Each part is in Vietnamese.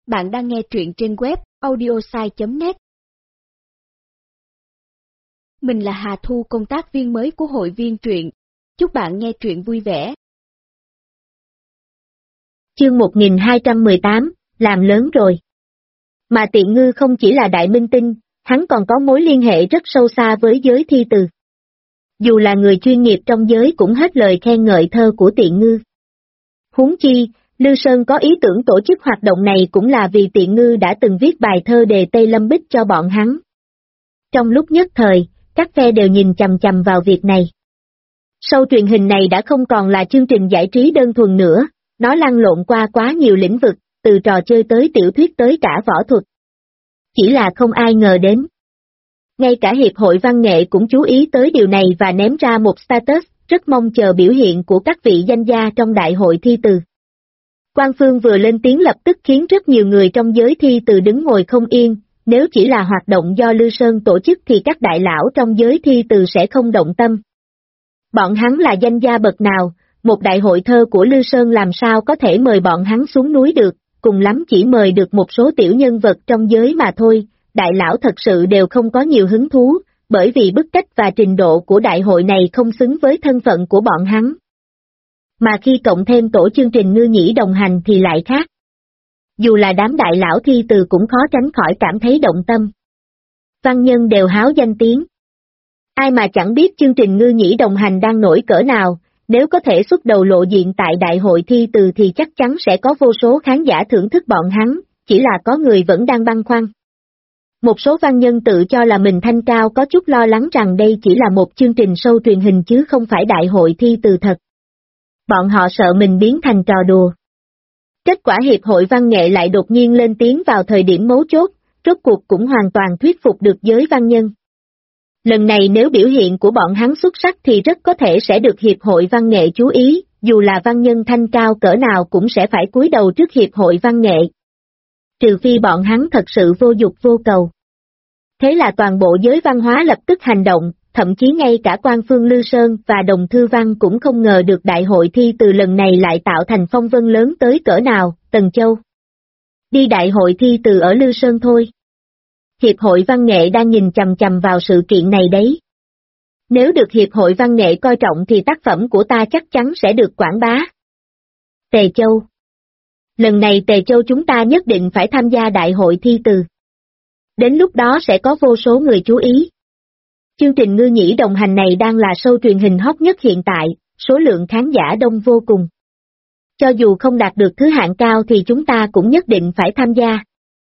Bạn đang nghe truyện trên web audiosai.net. Mình là Hà Thu, công tác viên mới của hội viên truyện. Chúc bạn nghe truyện vui vẻ. Chương 1218, làm lớn rồi. Mà Tiện Ngư không chỉ là đại minh tinh, hắn còn có mối liên hệ rất sâu xa với giới thi từ. Dù là người chuyên nghiệp trong giới cũng hết lời khen ngợi thơ của Tiện Ngư. Huống chi, Lư Sơn có ý tưởng tổ chức hoạt động này cũng là vì Tiện Ngư đã từng viết bài thơ đề Tây Lâm Bích cho bọn hắn. Trong lúc nhất thời, các phe đều nhìn chằm chằm vào việc này. Show truyền hình này đã không còn là chương trình giải trí đơn thuần nữa, nó lăn lộn qua quá nhiều lĩnh vực, từ trò chơi tới tiểu thuyết tới cả võ thuật. Chỉ là không ai ngờ đến. Ngay cả Hiệp hội Văn nghệ cũng chú ý tới điều này và ném ra một status, rất mong chờ biểu hiện của các vị danh gia trong đại hội thi từ. Quan Phương vừa lên tiếng lập tức khiến rất nhiều người trong giới thi từ đứng ngồi không yên, nếu chỉ là hoạt động do Lư Sơn tổ chức thì các đại lão trong giới thi từ sẽ không động tâm. Bọn hắn là danh gia bậc nào, một đại hội thơ của Lư Sơn làm sao có thể mời bọn hắn xuống núi được, cùng lắm chỉ mời được một số tiểu nhân vật trong giới mà thôi, đại lão thật sự đều không có nhiều hứng thú, bởi vì bức cách và trình độ của đại hội này không xứng với thân phận của bọn hắn. Mà khi cộng thêm tổ chương trình Ngư Nhĩ đồng hành thì lại khác. Dù là đám đại lão thi từ cũng khó tránh khỏi cảm thấy động tâm. Văn nhân đều háo danh tiếng. Ai mà chẳng biết chương trình Ngư Nhĩ đồng hành đang nổi cỡ nào, nếu có thể xuất đầu lộ diện tại đại hội thi từ thì chắc chắn sẽ có vô số khán giả thưởng thức bọn hắn, chỉ là có người vẫn đang băn khoăn. Một số văn nhân tự cho là mình thanh cao có chút lo lắng rằng đây chỉ là một chương trình show truyền hình chứ không phải đại hội thi từ thật. Bọn họ sợ mình biến thành trò đùa. Kết quả Hiệp hội Văn nghệ lại đột nhiên lên tiếng vào thời điểm mấu chốt, rốt cuộc cũng hoàn toàn thuyết phục được giới văn nhân. Lần này nếu biểu hiện của bọn hắn xuất sắc thì rất có thể sẽ được Hiệp hội Văn nghệ chú ý, dù là văn nhân thanh cao cỡ nào cũng sẽ phải cúi đầu trước Hiệp hội Văn nghệ. Trừ phi bọn hắn thật sự vô dục vô cầu. Thế là toàn bộ giới văn hóa lập tức hành động, thậm chí ngay cả Quan Phương Lư Sơn và Đồng Thư Văn cũng không ngờ được đại hội thi từ lần này lại tạo thành phong vân lớn tới cỡ nào, Tần Châu. Đi đại hội thi từ ở Lư Sơn thôi. Hiệp hội Văn nghệ đang nhìn chằm chằm vào sự kiện này đấy. Nếu được Hiệp hội Văn nghệ coi trọng thì tác phẩm của ta chắc chắn sẽ được quảng bá. Tề Châu. Lần này Tề Châu chúng ta nhất định phải tham gia đại hội thi từ. Đến lúc đó sẽ có vô số người chú ý. Chương trình Ngư Nhĩ đồng hành này đang là show truyền hình hot nhất hiện tại, số lượng khán giả đông vô cùng. Cho dù không đạt được thứ hạng cao thì chúng ta cũng nhất định phải tham gia.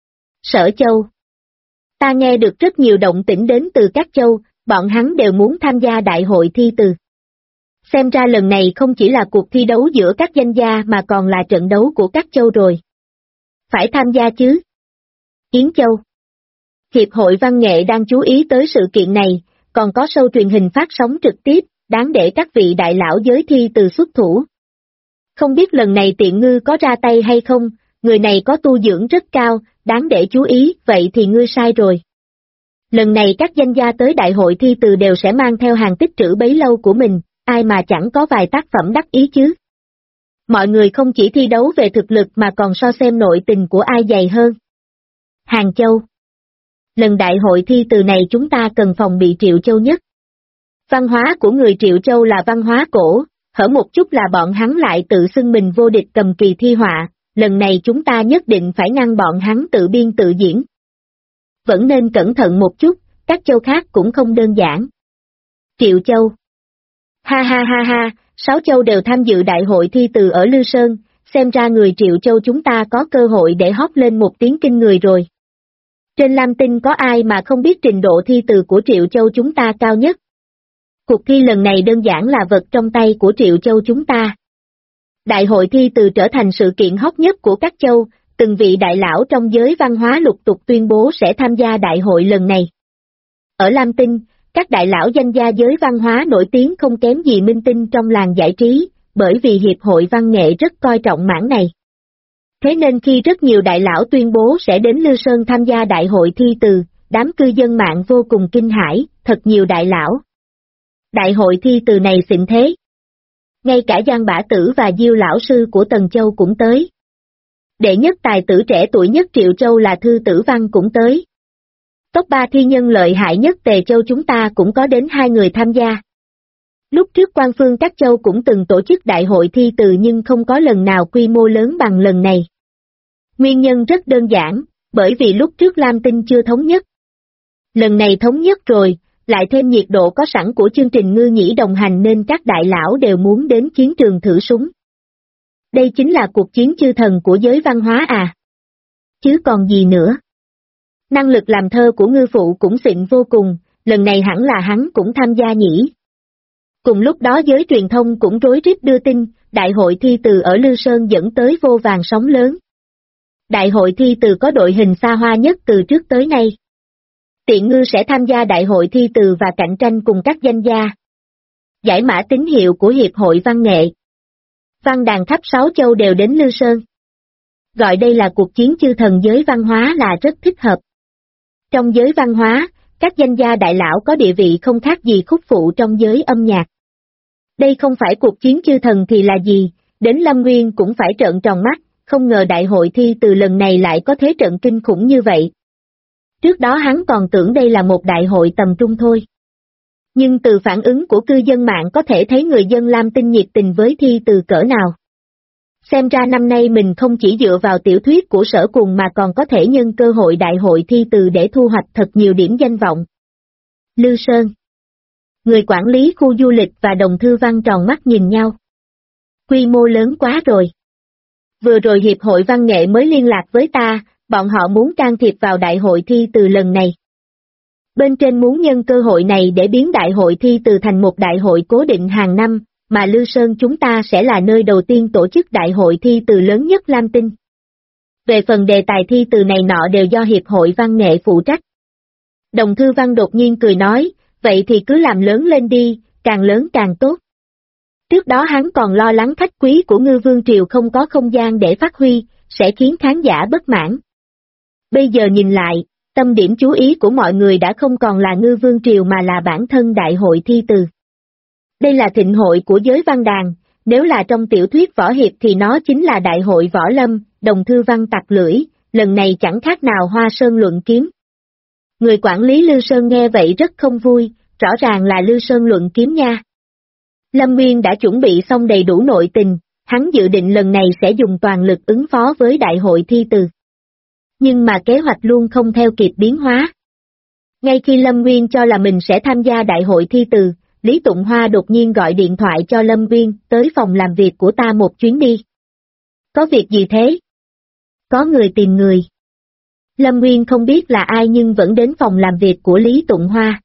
Sở Châu. Ta nghe được rất nhiều động tĩnh đến từ các châu, bọn hắn đều muốn tham gia đại hội thi từ. Xem ra lần này không chỉ là cuộc thi đấu giữa các danh gia mà còn là trận đấu của các châu rồi. Phải tham gia chứ. Yến Châu. Hiệp hội Văn nghệ đang chú ý tới sự kiện này, còn có show truyền hình phát sóng trực tiếp, đáng để các vị đại lão giới thi từ xuất thủ. Không biết lần này Tiện Ngư có ra tay hay không, người này có tu dưỡng rất cao, đáng để chú ý, vậy thì ngươi sai rồi. Lần này các danh gia tới đại hội thi từ đều sẽ mang theo hàng tích trữ bấy lâu của mình, ai mà chẳng có vài tác phẩm đắc ý chứ. Mọi người không chỉ thi đấu về thực lực mà còn so xem nội tình của ai dày hơn. Hàng Châu. Lần đại hội thi từ này chúng ta cần phòng bị Triệu Châu nhất. Văn hóa của người Triệu Châu là văn hóa cổ, hở một chút là bọn hắn lại tự xưng mình vô địch cầm kỳ thi họa, lần này chúng ta nhất định phải ngăn bọn hắn tự biên tự diễn. Vẫn nên cẩn thận một chút, các châu khác cũng không đơn giản. Triệu Châu. Ha ha ha ha, 6 châu đều tham dự đại hội thi từ ở Lư Sơn, xem ra người Triệu Châu chúng ta có cơ hội để hót lên một tiếng kinh người rồi. Trên Lam Tinh có ai mà không biết trình độ thi từ của Triệu Châu chúng ta cao nhất? Cuộc thi lần này đơn giản là vật trong tay của Triệu Châu chúng ta. Đại hội thi từ trở thành sự kiện hot nhất của các châu, từng vị đại lão trong giới văn hóa lục tục tuyên bố sẽ tham gia đại hội lần này. Ở Lam Tinh, các đại lão danh gia giới văn hóa nổi tiếng không kém gì minh tinh trong làng giải trí, bởi vì Hiệp hội Văn nghệ rất coi trọng mảng này. Thế nên khi rất nhiều đại lão tuyên bố sẽ đến Lư Sơn tham gia đại hội thi từ, đám cư dân mạng vô cùng kinh hãi, thật nhiều đại lão. Đại hội thi từ này xịn thế. Ngay cả Giang Bả Tử và Diêu lão sư của Tần Châu cũng tới. Đệ nhất tài tử trẻ tuổi nhất Triệu Châu là Thư Tử Văn cũng tới. Top 3 thi nhân lợi hại nhất Tề Châu chúng ta cũng có đến 2 người tham gia. Lúc trước Quan Phương các châu cũng từng tổ chức đại hội thi từ nhưng không có lần nào quy mô lớn bằng lần này. Nguyên nhân rất đơn giản, bởi vì lúc trước Lam Tinh chưa thống nhất. Lần này thống nhất rồi, lại thêm nhiệt độ có sẵn của chương trình Ngư Nhĩ đồng hành nên các đại lão đều muốn đến chiến trường thử súng. Đây chính là cuộc chiến chư thần của giới văn hóa à. Chứ còn gì nữa. Năng lực làm thơ của ngư phụ cũng xịn vô cùng, lần này hẳn là hắn cũng tham gia nhỉ. Cùng lúc đó giới truyền thông cũng rối rít đưa tin, đại hội thi từ ở Lư Sơn dẫn tới vô vàn sóng lớn. Đại hội thi từ có đội hình xa hoa nhất từ trước tới nay. Tiện Ngư sẽ tham gia đại hội thi từ và cạnh tranh cùng các danh gia. Giải mã tín hiệu của Hiệp hội Văn nghệ. Văn đàn khắp 6 châu đều đến Lư Sơn. Gọi đây là cuộc chiến chư thần giới văn hóa là rất thích hợp. Trong giới văn hóa, các danh gia đại lão có địa vị không khác gì khúc phụ trong giới âm nhạc. Đây không phải cuộc chiến chư thần thì là gì, đến Lâm Nguyên cũng phải trợn tròn mắt, không ngờ đại hội thi từ lần này lại có thế trận kinh khủng như vậy. Trước đó hắn còn tưởng đây là một đại hội tầm trung thôi. Nhưng từ phản ứng của cư dân mạng có thể thấy người dân Lam Tinh nhiệt tình với thi từ cỡ nào. Xem ra năm nay mình không chỉ dựa vào tiểu thuyết của Sở Cùng mà còn có thể nhân cơ hội đại hội thi từ để thu hoạch thật nhiều điểm danh vọng. Lư Sơn. Người quản lý khu du lịch và Đồng Thư Văn tròn mắt nhìn nhau. Quy mô lớn quá rồi. Vừa rồi Hiệp hội Văn nghệ mới liên lạc với ta, bọn họ muốn can thiệp vào đại hội thi từ lần này. Bên trên muốn nhân cơ hội này để biến đại hội thi từ thành một đại hội cố định hàng năm, mà Lư Sơn chúng ta sẽ là nơi đầu tiên tổ chức đại hội thi từ lớn nhất Lam Tinh. Về phần đề tài thi từ này nọ đều do Hiệp hội Văn nghệ phụ trách. Đồng Thư Văn đột nhiên cười nói, vậy thì cứ làm lớn lên đi, càng lớn càng tốt. Trước đó hắn còn lo lắng khách quý của Ngư Vương Triều không có không gian để phát huy, sẽ khiến khán giả bất mãn. Bây giờ nhìn lại, tâm điểm chú ý của mọi người đã không còn là Ngư Vương Triều mà là bản thân đại hội thi từ. Đây là thịnh hội của giới văn đàn, nếu là trong tiểu thuyết võ hiệp thì nó chính là đại hội võ lâm. Đồng Thư Văn tặc lưỡi, lần này chẳng khác nào Hoa Sơn luận kiếm. Người quản lý Lư Sơn nghe vậy rất không vui, rõ ràng là Lư Sơn luận kiếm nha. Lâm Nguyên đã chuẩn bị xong đầy đủ nội tình, hắn dự định lần này sẽ dùng toàn lực ứng phó với đại hội thi từ. Nhưng mà kế hoạch luôn không theo kịp biến hóa. Ngay khi Lâm Nguyên cho là mình sẽ tham gia đại hội thi từ, Lý Tụng Hoa đột nhiên gọi điện thoại cho Lâm Nguyên, tới phòng làm việc của ta một chuyến đi. Có việc gì thế? Có người tìm người. Lâm Nguyên không biết là ai nhưng vẫn đến phòng làm việc của Lý Tụng Hoa.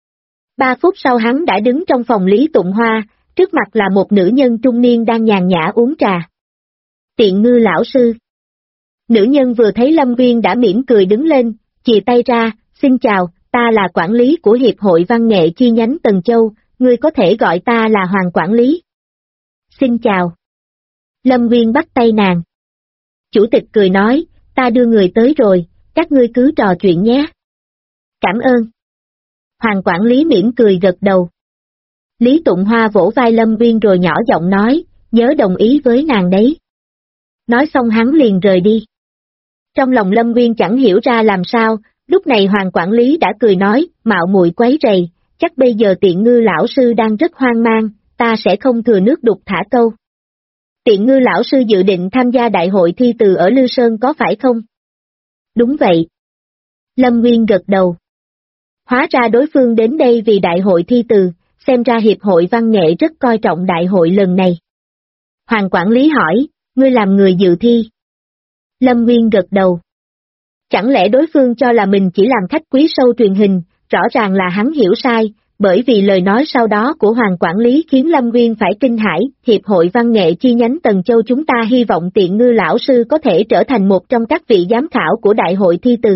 3 phút sau hắn đã đứng trong phòng Lý Tụng Hoa, trước mặt là một nữ nhân trung niên đang nhàn nhã uống trà. Tiện Ngư lão sư. Nữ nhân vừa thấy Lâm Nguyên đã mỉm cười đứng lên, chìa tay ra, xin chào, ta là quản lý của Hiệp hội Văn nghệ chi nhánh Tần Châu, ngươi có thể gọi ta là Hoàng quản lý. Xin chào. Lâm Nguyên bắt tay nàng. Chủ tịch cười nói, ta đưa người tới rồi, các ngươi cứ trò chuyện nhé. Cảm ơn. Hoàng quản lý mỉm cười gật đầu. Lý Tụng Hoa vỗ vai Lâm Nguyên rồi nhỏ giọng nói, nhớ đồng ý với nàng đấy. Nói xong hắn liền rời đi. Trong lòng Lâm Nguyên chẳng hiểu ra làm sao, lúc này Hoàng quản lý đã cười nói, mạo muội quấy rầy, chắc bây giờ Tiện Ngư lão sư đang rất hoang mang, ta sẽ không thừa nước đục thả câu. Tiện Ngư lão sư dự định tham gia đại hội thi từ ở Lư Sơn có phải không? Đúng vậy. Lâm Nguyên gật đầu. Hóa ra đối phương đến đây vì đại hội thi từ, xem ra Hiệp hội Văn nghệ rất coi trọng đại hội lần này. Hoàng quản lý hỏi, ngươi làm người dự thi. Lâm Nguyên gật đầu. Chẳng lẽ đối phương cho là mình chỉ làm khách quý show truyền hình, rõ ràng là hắn hiểu sai, bởi vì lời nói sau đó của Hoàng quản lý khiến Lâm Nguyên phải kinh hãi. Hiệp hội Văn nghệ chi nhánh Tần Châu chúng ta hy vọng Tiện Ngư lão sư có thể trở thành một trong các vị giám khảo của đại hội thi từ.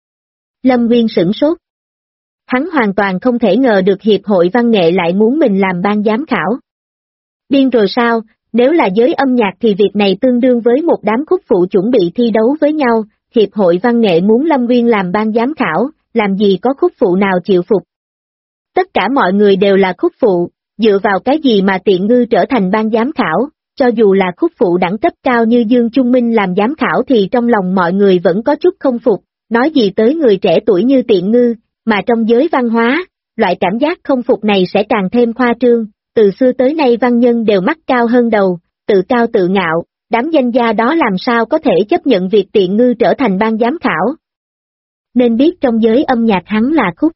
Lâm Nguyên sửng sốt. Hắn hoàn toàn không thể ngờ được Hiệp hội Văn nghệ lại muốn mình làm ban giám khảo. Điên rồi sao, nếu là giới âm nhạc thì việc này tương đương với một đám khúc phụ chuẩn bị thi đấu với nhau, Hiệp hội Văn nghệ muốn Lâm Nguyên làm ban giám khảo, làm gì có khúc phụ nào chịu phục. Tất cả mọi người đều là khúc phụ, dựa vào cái gì mà Tiện Ngư trở thành ban giám khảo, cho dù là khúc phụ đẳng cấp cao như Dương Trung Minh làm giám khảo thì trong lòng mọi người vẫn có chút không phục, nói gì tới người trẻ tuổi như Tiện Ngư, mà trong giới văn hóa, loại cảm giác không phục này sẽ càng thêm khoa trương, từ xưa tới nay văn nhân đều mắt cao hơn đầu, tự cao tự ngạo, đám danh gia đó làm sao có thể chấp nhận việc Tiện Ngư trở thành ban giám khảo. Nên biết trong giới âm nhạc hắn là khúc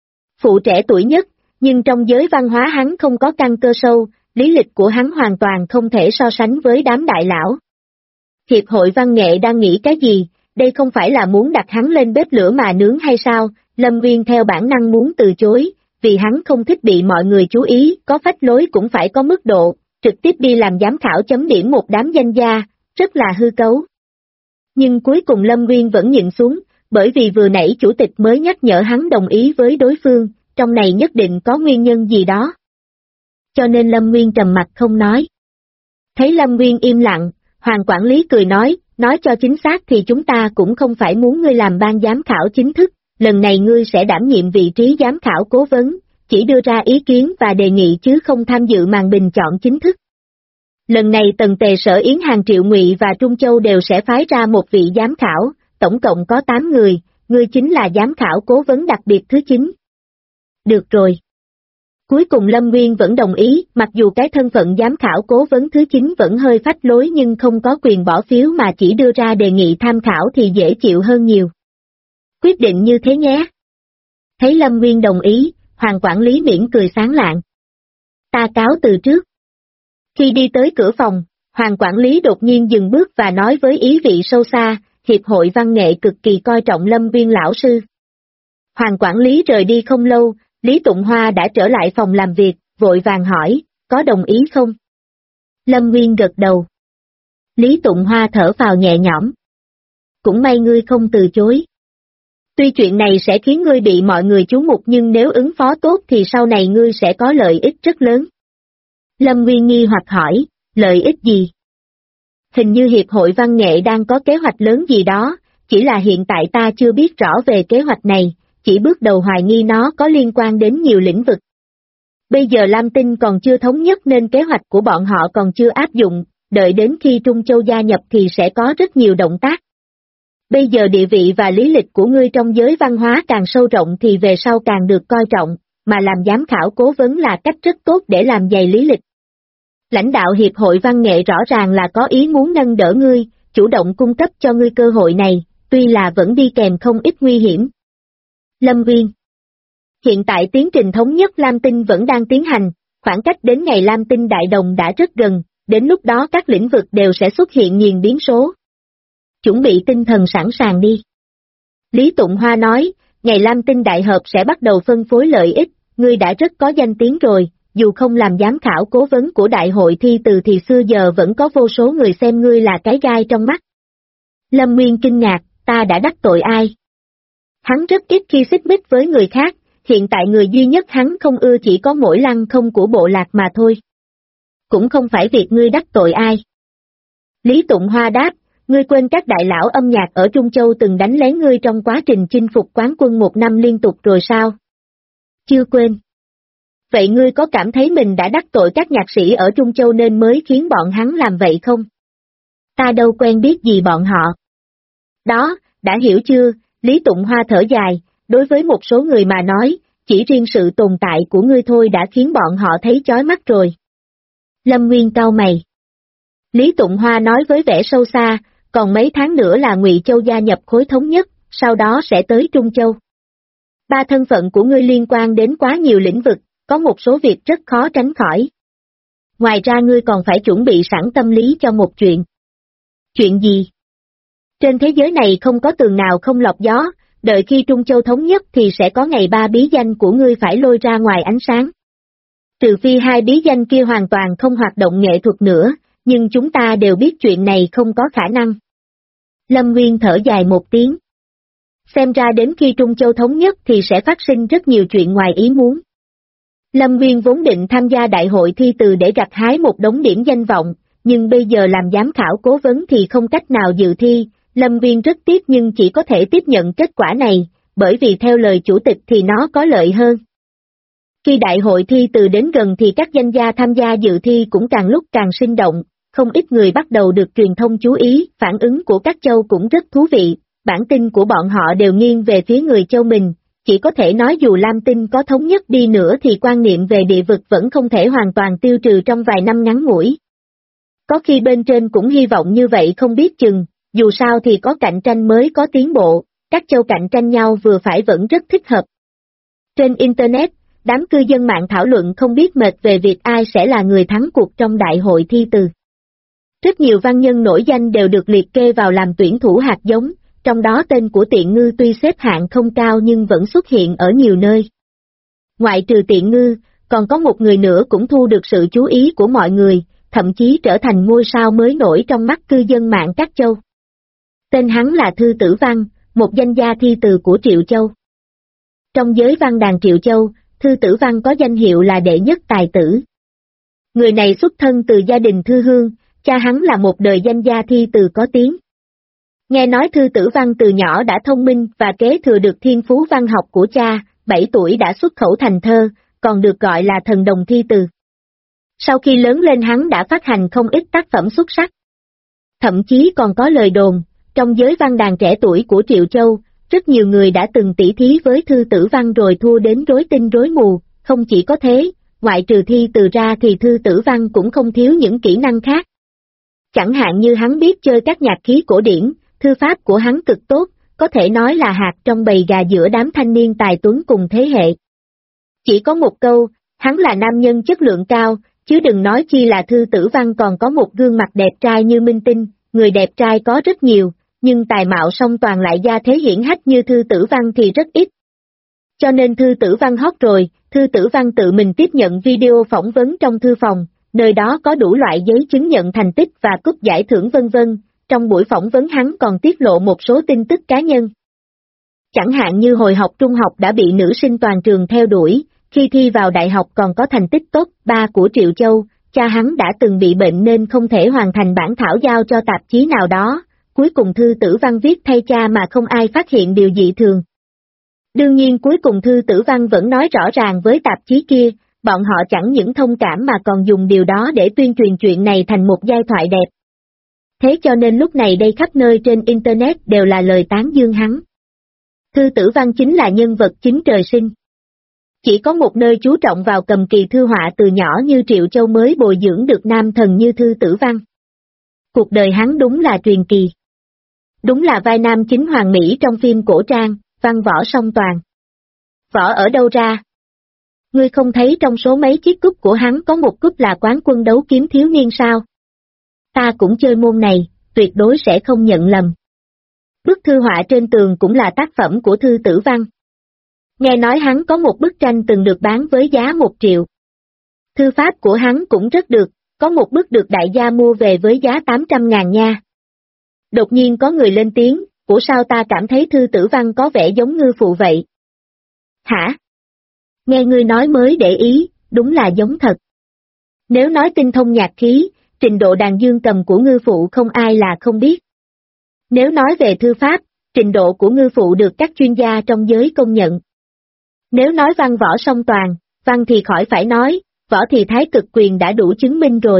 phụ trẻ tuổi nhất, nhưng trong giới văn hóa hắn không có căn cơ sâu, lý lịch của hắn hoàn toàn không thể so sánh với đám đại lão. Hiệp hội văn nghệ đang nghĩ cái gì, đây không phải là muốn đặt hắn lên bếp lửa mà nướng hay sao? Lâm Nguyên theo bản năng muốn từ chối, vì hắn không thích bị mọi người chú ý, có phách lối cũng phải có mức độ, trực tiếp đi làm giám khảo chấm điểm một đám danh gia, rất là hư cấu. Nhưng cuối cùng Lâm Nguyên vẫn nhịn xuống, bởi vì vừa nãy chủ tịch mới nhắc nhở hắn đồng ý với đối phương, trong này nhất định có nguyên nhân gì đó. Cho nên Lâm Nguyên trầm mặt không nói. Thấy Lâm Nguyên im lặng, Hoàng quản lý cười nói cho chính xác thì chúng ta cũng không phải muốn ngươi làm ban giám khảo chính thức, lần này ngươi sẽ đảm nhiệm vị trí giám khảo cố vấn, chỉ đưa ra ý kiến và đề nghị chứ không tham dự màn bình chọn chính thức. Lần này Tần Tề Sở Yến Hàng Triệu Ngụy và Trung Châu đều sẽ phái ra một vị giám khảo, tổng cộng có 8 người, ngươi chính là giám khảo cố vấn đặc biệt thứ 9. Được rồi. Cuối cùng Lâm Nguyên vẫn đồng ý, mặc dù cái thân phận giám khảo cố vấn thứ 9 vẫn hơi phách lối nhưng không có quyền bỏ phiếu mà chỉ đưa ra đề nghị tham khảo thì dễ chịu hơn nhiều. Quyết định như thế nhé. Thấy Lâm Nguyên đồng ý, Hoàng quản lý mỉm cười sáng lạng. Ta cáo từ trước. Khi đi tới cửa phòng, Hoàng quản lý đột nhiên dừng bước và nói với ý vị sâu xa, Hiệp hội văn nghệ cực kỳ coi trọng Lâm Nguyên lão sư. Hoàng quản lý rời đi không lâu, Lý Tụng Hoa đã trở lại phòng làm việc, vội vàng hỏi, có đồng ý không? Lâm Nguyên gật đầu. Lý Tụng Hoa thở phào nhẹ nhõm. Cũng may ngươi không từ chối. Tuy chuyện này sẽ khiến ngươi bị mọi người chú mục nhưng nếu ứng phó tốt thì sau này ngươi sẽ có lợi ích rất lớn. Lâm Nguyên nghi hoặc hỏi, lợi ích gì? Hình như Hiệp hội văn nghệ đang có kế hoạch lớn gì đó, chỉ là hiện tại ta chưa biết rõ về kế hoạch này, chỉ bước đầu hoài nghi nó có liên quan đến nhiều lĩnh vực. Bây giờ Lam Tinh còn chưa thống nhất nên kế hoạch của bọn họ còn chưa áp dụng, đợi đến khi Trung Châu gia nhập thì sẽ có rất nhiều động tác. Bây giờ địa vị và lý lịch của ngươi trong giới văn hóa càng sâu rộng thì về sau càng được coi trọng, mà làm giám khảo cố vấn là cách rất tốt để làm dày lý lịch. Lãnh đạo Hiệp hội văn nghệ rõ ràng là có ý muốn nâng đỡ ngươi, chủ động cung cấp cho ngươi cơ hội này, tuy là vẫn đi kèm không ít nguy hiểm. Lâm Nguyên. Hiện tại tiến trình thống nhất Lam Tinh vẫn đang tiến hành, khoảng cách đến ngày Lam Tinh đại đồng đã rất gần, đến lúc đó các lĩnh vực đều sẽ xuất hiện nhiều biến số. Chuẩn bị tinh thần sẵn sàng đi. Lý Tụng Hoa nói, ngày Lam Tinh đại hợp sẽ bắt đầu phân phối lợi ích, ngươi đã rất có danh tiếng rồi, dù không làm giám khảo cố vấn của đại hội thi từ thì xưa giờ vẫn có vô số người xem ngươi là cái gai trong mắt. Lâm Nguyên kinh ngạc, ta đã đắc tội ai? Hắn rất ít khi xích mích với người khác, hiện tại người duy nhất hắn không ưa chỉ có mỗi Lăng Không của bộ lạc mà thôi. Cũng không phải việc ngươi đắc tội ai. Lý Tụng Hoa đáp, ngươi quên các đại lão âm nhạc ở Trung Châu từng đánh lén ngươi trong quá trình chinh phục quán quân 1 năm liên tục rồi sao? Chưa quên. Vậy ngươi có cảm thấy mình đã đắc tội các nhạc sĩ ở Trung Châu nên mới khiến bọn hắn làm vậy không? Ta đâu quen biết gì bọn họ. Đó, đã hiểu chưa? Lý Tụng Hoa thở dài, đối với một số người mà nói, chỉ riêng sự tồn tại của ngươi thôi đã khiến bọn họ thấy chói mắt rồi. Lâm Nguyên cau mày. Lý Tụng Hoa nói với vẻ sâu xa, còn mấy tháng nữa là Ngụy Châu gia nhập khối thống nhất, sau đó sẽ tới Trung Châu. 3 thân phận của ngươi liên quan đến quá nhiều lĩnh vực, có một số việc rất khó tránh khỏi. Ngoài ra ngươi còn phải chuẩn bị sẵn tâm lý cho một chuyện. Chuyện gì? Trên thế giới này không có tường nào không lọc gió, đợi khi Trung Châu thống nhất thì sẽ có ngày 3 bí danh của ngươi phải lôi ra ngoài ánh sáng. Trừ phi 2 bí danh kia hoàn toàn không hoạt động nghệ thuật nữa, nhưng chúng ta đều biết chuyện này không có khả năng. Lâm Nguyên thở dài một tiếng. Xem ra đến khi Trung Châu thống nhất thì sẽ phát sinh rất nhiều chuyện ngoài ý muốn. Lâm Nguyên vốn định tham gia đại hội thi từ để gặt hái một đống điểm danh vọng, nhưng bây giờ làm giám khảo cố vấn thì không cách nào dự thi, Lâm Nguyên rất tiếc nhưng chỉ có thể tiếp nhận kết quả này, bởi vì theo lời chủ tịch thì nó có lợi hơn. Khi đại hội thi từ đến gần thì các danh gia tham gia dự thi cũng càng lúc càng sinh động, không ít người bắt đầu được truyền thông chú ý, phản ứng của các châu cũng rất thú vị, bản tin của bọn họ đều nghiêng về phía người châu mình, chỉ có thể nói dù Lam Tinh có thống nhất đi nữa thì quan niệm về địa vực vẫn không thể hoàn toàn tiêu trừ trong vài năm ngắn ngủi. Có khi bên trên cũng hy vọng như vậy không biết chừng, dù sao thì có cạnh tranh mới có tiến bộ, các châu cạnh tranh nhau vừa phải vẫn rất thích hợp. Trên Internet, đám cư dân mạng thảo luận không biết mệt về việc ai sẽ là người thắng cuộc trong đại hội thi từ. Rất nhiều văn nhân nổi danh đều được liệt kê vào làm tuyển thủ hạt giống, trong đó tên của Tiện Ngư tuy xếp hạng không cao nhưng vẫn xuất hiện ở nhiều nơi. Ngoại trừ Tiện Ngư, còn có một người nữa cũng thu được sự chú ý của mọi người, thậm chí trở thành ngôi sao mới nổi trong mắt cư dân mạng các châu. Tên hắn là Thư Tử Văn, một danh gia thi từ của Triệu Châu. Trong giới văn đàn Triệu Châu, Thư Tử Văn có danh hiệu là đệ nhất tài tử. Người này xuất thân từ gia đình thư hương, cha hắn là một đời danh gia thi từ có tiếng. Nghe nói Thư Tử Văn từ nhỏ đã thông minh và kế thừa được thiên phú văn học của cha, 7 tuổi đã xuất khẩu thành thơ, còn được gọi là thần đồng thi từ. Sau khi lớn lên hắn đã phát hành không ít tác phẩm xuất sắc. Thậm chí còn có lời đồn, trong giới văn đàn trẻ tuổi của Triệu Châu, rất nhiều người đã từng tỉ thí với Thư Tử Văn rồi thua đến rối tinh rối mù, không chỉ có thế, ngoại trừ thi từ ra thì Thư Tử Văn cũng không thiếu những kỹ năng khác. Chẳng hạn như hắn biết chơi các nhạc khí cổ điển, thư pháp của hắn cực tốt, có thể nói là hạt trong bầy gà giữa đám thanh niên tài tuấn cùng thế hệ. Chỉ có một câu, hắn là nam nhân chất lượng cao, chứ đừng nói chi là Thư Tử Văn còn có một gương mặt đẹp trai như minh tinh, người đẹp trai có rất nhiều, nhưng tài mạo song toàn lại gia thế hiển hách như Thư Tử Văn thì rất ít. Cho nên Thư Tử Văn hot rồi, Thư Tử Văn tự mình tiếp nhận video phỏng vấn trong thư phòng, nơi đó có đủ loại giấy chứng nhận thành tích và cúp giải thưởng vân vân. Trong buổi phỏng vấn hắn còn tiết lộ một số tin tức cá nhân. Chẳng hạn như hồi học trung học đã bị nữ sinh toàn trường theo đuổi, khi thi vào đại học còn có thành tích top 3 của Triệu Châu, cha hắn đã từng bị bệnh nên không thể hoàn thành bản thảo giao cho tạp chí nào đó, cuối cùng Thư Tử Văn viết thay cha mà không ai phát hiện điều dị thường. Đương nhiên cuối cùng Thư Tử Văn vẫn nói rõ ràng với tạp chí kia, bọn họ chẳng những thông cảm mà còn dùng điều đó để tuyên truyền chuyện này thành một giai thoại đẹp. Thế cho nên lúc này đây khắp nơi trên Internet đều là lời tán dương hắn. Thư Tử Văn chính là nhân vật chính trời sinh. Chỉ có một nơi chú trọng vào cầm kỳ thư họa từ nhỏ như Triệu Châu mới bồi dưỡng được nam thần như Thư Tử Văn. Cuộc đời hắn đúng là truyền kỳ. Đúng là vai nam chính hoàng mỹ trong phim cổ trang, văn võ song toàn. Võ ở đâu ra? Ngươi không thấy trong số mấy chiếc cúp của hắn có một cúp là quán quân đấu kiếm thiếu niên sao? Ta cũng chơi môn này, tuyệt đối sẽ không nhận lầm. Bức thư họa trên tường cũng là tác phẩm của Thư Tử Văn. Nghe nói hắn có một bức tranh từng được bán với giá 1 triệu. Thư pháp của hắn cũng rất được, có một bức được đại gia mua về với giá 800.000 nha. Đột nhiên có người lên tiếng, ủa sao ta cảm thấy Thư Tử Văn có vẻ giống Ngư Phụ vậy? Hả? Nghe ngươi nói mới để ý, đúng là giống thật. Nếu nói tinh thông nhạc khí, trình độ đàn dương cầm của Ngư Phụ không ai là không biết. Nếu nói về thư pháp, trình độ của Ngư Phụ được các chuyên gia trong giới công nhận. Nếu nói văn võ song toàn, văn thì khỏi phải nói, võ thì Thái Cực Quyền đã đủ chứng minh rồi.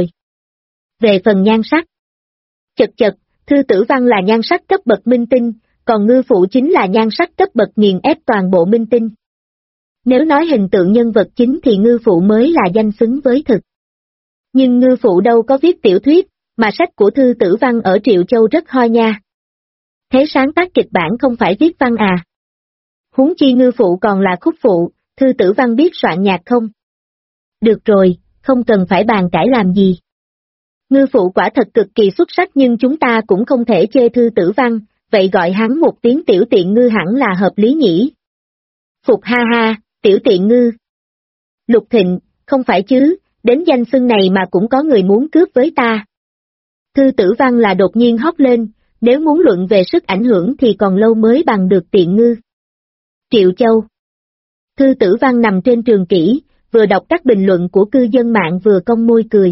Về phần nhan sắc, chật, Thư Tử Văn là nhan sắc cấp bậc minh tinh, còn Ngư Phụ chính là nhan sắc cấp bậc nghiền ép toàn bộ minh tinh. Nếu nói hình tượng nhân vật chính thì Ngư Phụ mới là danh xứng với thực. Nhưng Ngư Phụ đâu có viết tiểu thuyết, mà sách của Thư Tử Văn ở Triệu Châu rất hoi nha. Thế sáng tác kịch bản không phải viết văn à? Huống chi Ngư Phụ còn là khúc phụ, Thư Tử Văn biết soạn nhạc không? Được rồi, không cần phải bàn cãi làm gì. Ngư Phụ quả thật cực kỳ xuất sắc nhưng chúng ta cũng không thể chê Thư Tử Văn, vậy gọi hắn một tiếng tiểu tiện ngư hẳn là hợp lý nhỉ? Phục ha ha, tiểu tiện ngư. Lục Thịnh, không phải chứ, đến danh xưng này mà cũng có người muốn cướp với ta. Thư Tử Văn là đột nhiên hót lên, nếu muốn luận về sức ảnh hưởng thì còn lâu mới bằng được tiện ngư. Triệu Châu. Thư Tử Văn nằm trên trường kỷ, vừa đọc các bình luận của cư dân mạng vừa cong môi cười.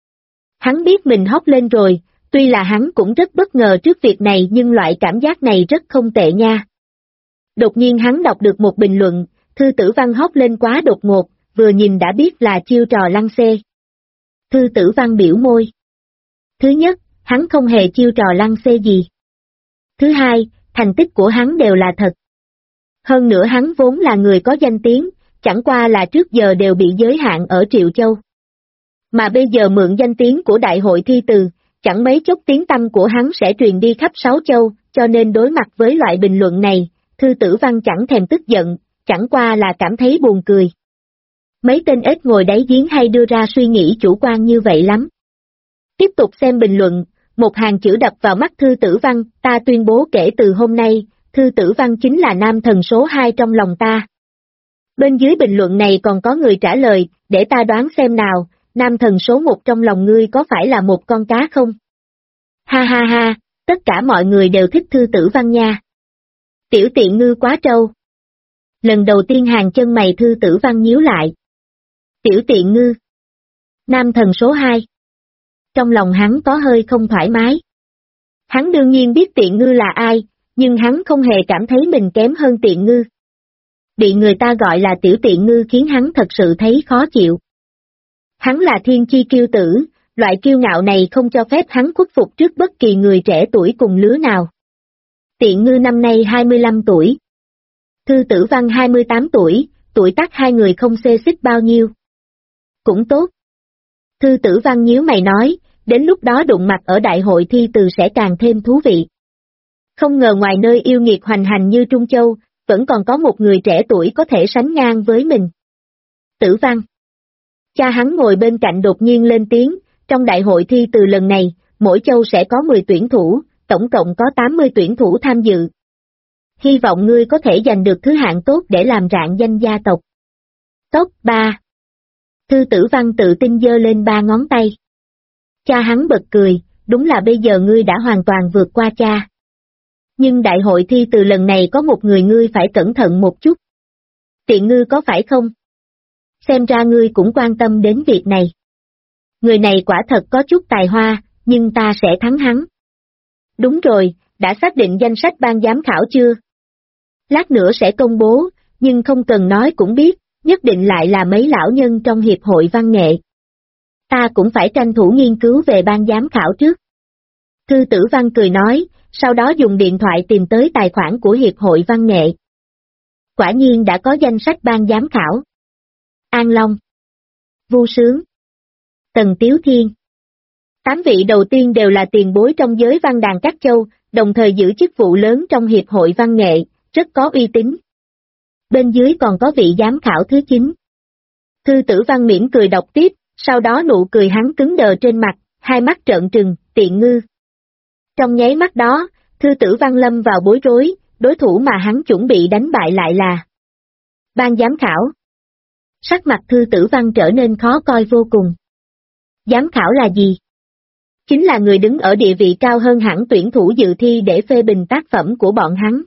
Hắn biết mình hót lên rồi, tuy là hắn cũng rất bất ngờ trước việc này nhưng loại cảm giác này rất không tệ nha. Đột nhiên hắn đọc được một bình luận, Thư Tử Văn hót lên quá đột ngột, vừa nhìn đã biết là chiêu trò lăng xê. Thư Tử Văn biểu môi. Thứ nhất, hắn không hề chiêu trò lăng xê gì. Thứ hai, thành tích của hắn đều là thật. Hơn nữa hắn vốn là người có danh tiếng, chẳng qua là trước giờ đều bị giới hạn ở Triệu Châu. Mà bây giờ mượn danh tiếng của đại hội thi từ, chẳng mấy chốc tiếng tăm của hắn sẽ truyền đi khắp 6 châu, cho nên đối mặt với loại bình luận này, Thư Tử Văn chẳng thèm tức giận, chẳng qua là cảm thấy buồn cười. Mấy tên ếch ngồi đáy giếng hay đưa ra suy nghĩ chủ quan như vậy lắm. Tiếp tục xem bình luận, một hàng chữ đập vào mắt Thư Tử Văn, ta tuyên bố kể từ hôm nay, Thư Tử Văn chính là nam thần số 2 trong lòng ta. Bên dưới bình luận này còn có người trả lời, để ta đoán xem nào, nam thần số 1 trong lòng ngươi có phải là một con cá không? Ha ha ha, tất cả mọi người đều thích Thư Tử Văn nha. Tiểu tiện ngư quá trâu. Lần đầu tiên hàng chân mày Thư Tử Văn nhíu lại. Tiểu tiện ngư. Nam thần số 2. Trong lòng hắn có hơi không thoải mái. Hắn đương nhiên biết tiện ngư là ai, nhưng hắn không hề cảm thấy mình kém hơn tiện ngư. Bị người ta gọi là tiểu tiện ngư khiến hắn thật sự thấy khó chịu. Hắn là thiên chi kiêu tử, loại kiêu ngạo này không cho phép hắn khuất phục trước bất kỳ người trẻ tuổi cùng lứa nào. Tiện ngư năm nay 25 tuổi. Thư Tử Văn 28 tuổi, tuổi tác hai người không xê xích bao nhiêu. Cũng tốt. Thư Tử Văn nhíu mày nói, đến lúc đó đụng mặt ở đại hội thi từ sẽ càng thêm thú vị. Không ngờ ngoài nơi yêu nghiệt hoành hành như Trung Châu, vẫn còn có một người trẻ tuổi có thể sánh ngang với mình. Tử Văn. Cha hắn ngồi bên cạnh đột nhiên lên tiếng, trong đại hội thi từ lần này, mỗi châu sẽ có 10 tuyển thủ, tổng cộng có 80 tuyển thủ tham dự. Hy vọng ngươi có thể giành được thứ hạng tốt để làm rạng danh gia tộc. Top 3. Thư Tử Văn tự tin giơ lên 3 ngón tay. Cha hắn bật cười, đúng là bây giờ ngươi đã hoàn toàn vượt qua cha. Nhưng đại hội thi từ lần này có một người ngươi phải cẩn thận một chút. Tiện ngư có phải không? Xem ra ngươi cũng quan tâm đến việc này. Người này quả thật có chút tài hoa, nhưng ta sẽ thắng hắn. Đúng rồi, đã xác định danh sách ban giám khảo chưa? Lát nữa sẽ công bố, nhưng không cần nói cũng biết, nhất định lại là mấy lão nhân trong hiệp hội văn nghệ. Ta cũng phải tranh thủ nghiên cứu về ban giám khảo trước. Thư Tử Văn cười nói, sau đó dùng điện thoại tìm tới tài khoản của hiệp hội văn nghệ. Quả nhiên đã có danh sách ban giám khảo. An Long, Vu Sướng, Tần Tiếu Thiên. 8 vị đầu tiên đều là tiền bối trong giới văn đàn các châu, đồng thời giữ chức vụ lớn trong hiệp hội văn nghệ, rất có uy tín. Bên dưới còn có vị giám khảo thứ 9. Thư Tử Văn mỉm cười đọc tiếp, sau đó nụ cười hắn cứng đờ trên mặt, hai mắt trợn trừng, tiện ngư. Trong nháy mắt đó, Thư Tử Văn lâm vào bối rối, đối thủ mà hắn chuẩn bị đánh bại lại là ban giám khảo. Sắc mặt Thư Tử Văn trở nên khó coi vô cùng. Giám khảo là gì? Chính là người đứng ở địa vị cao hơn hẳn tuyển thủ dự thi để phê bình tác phẩm của bọn hắn.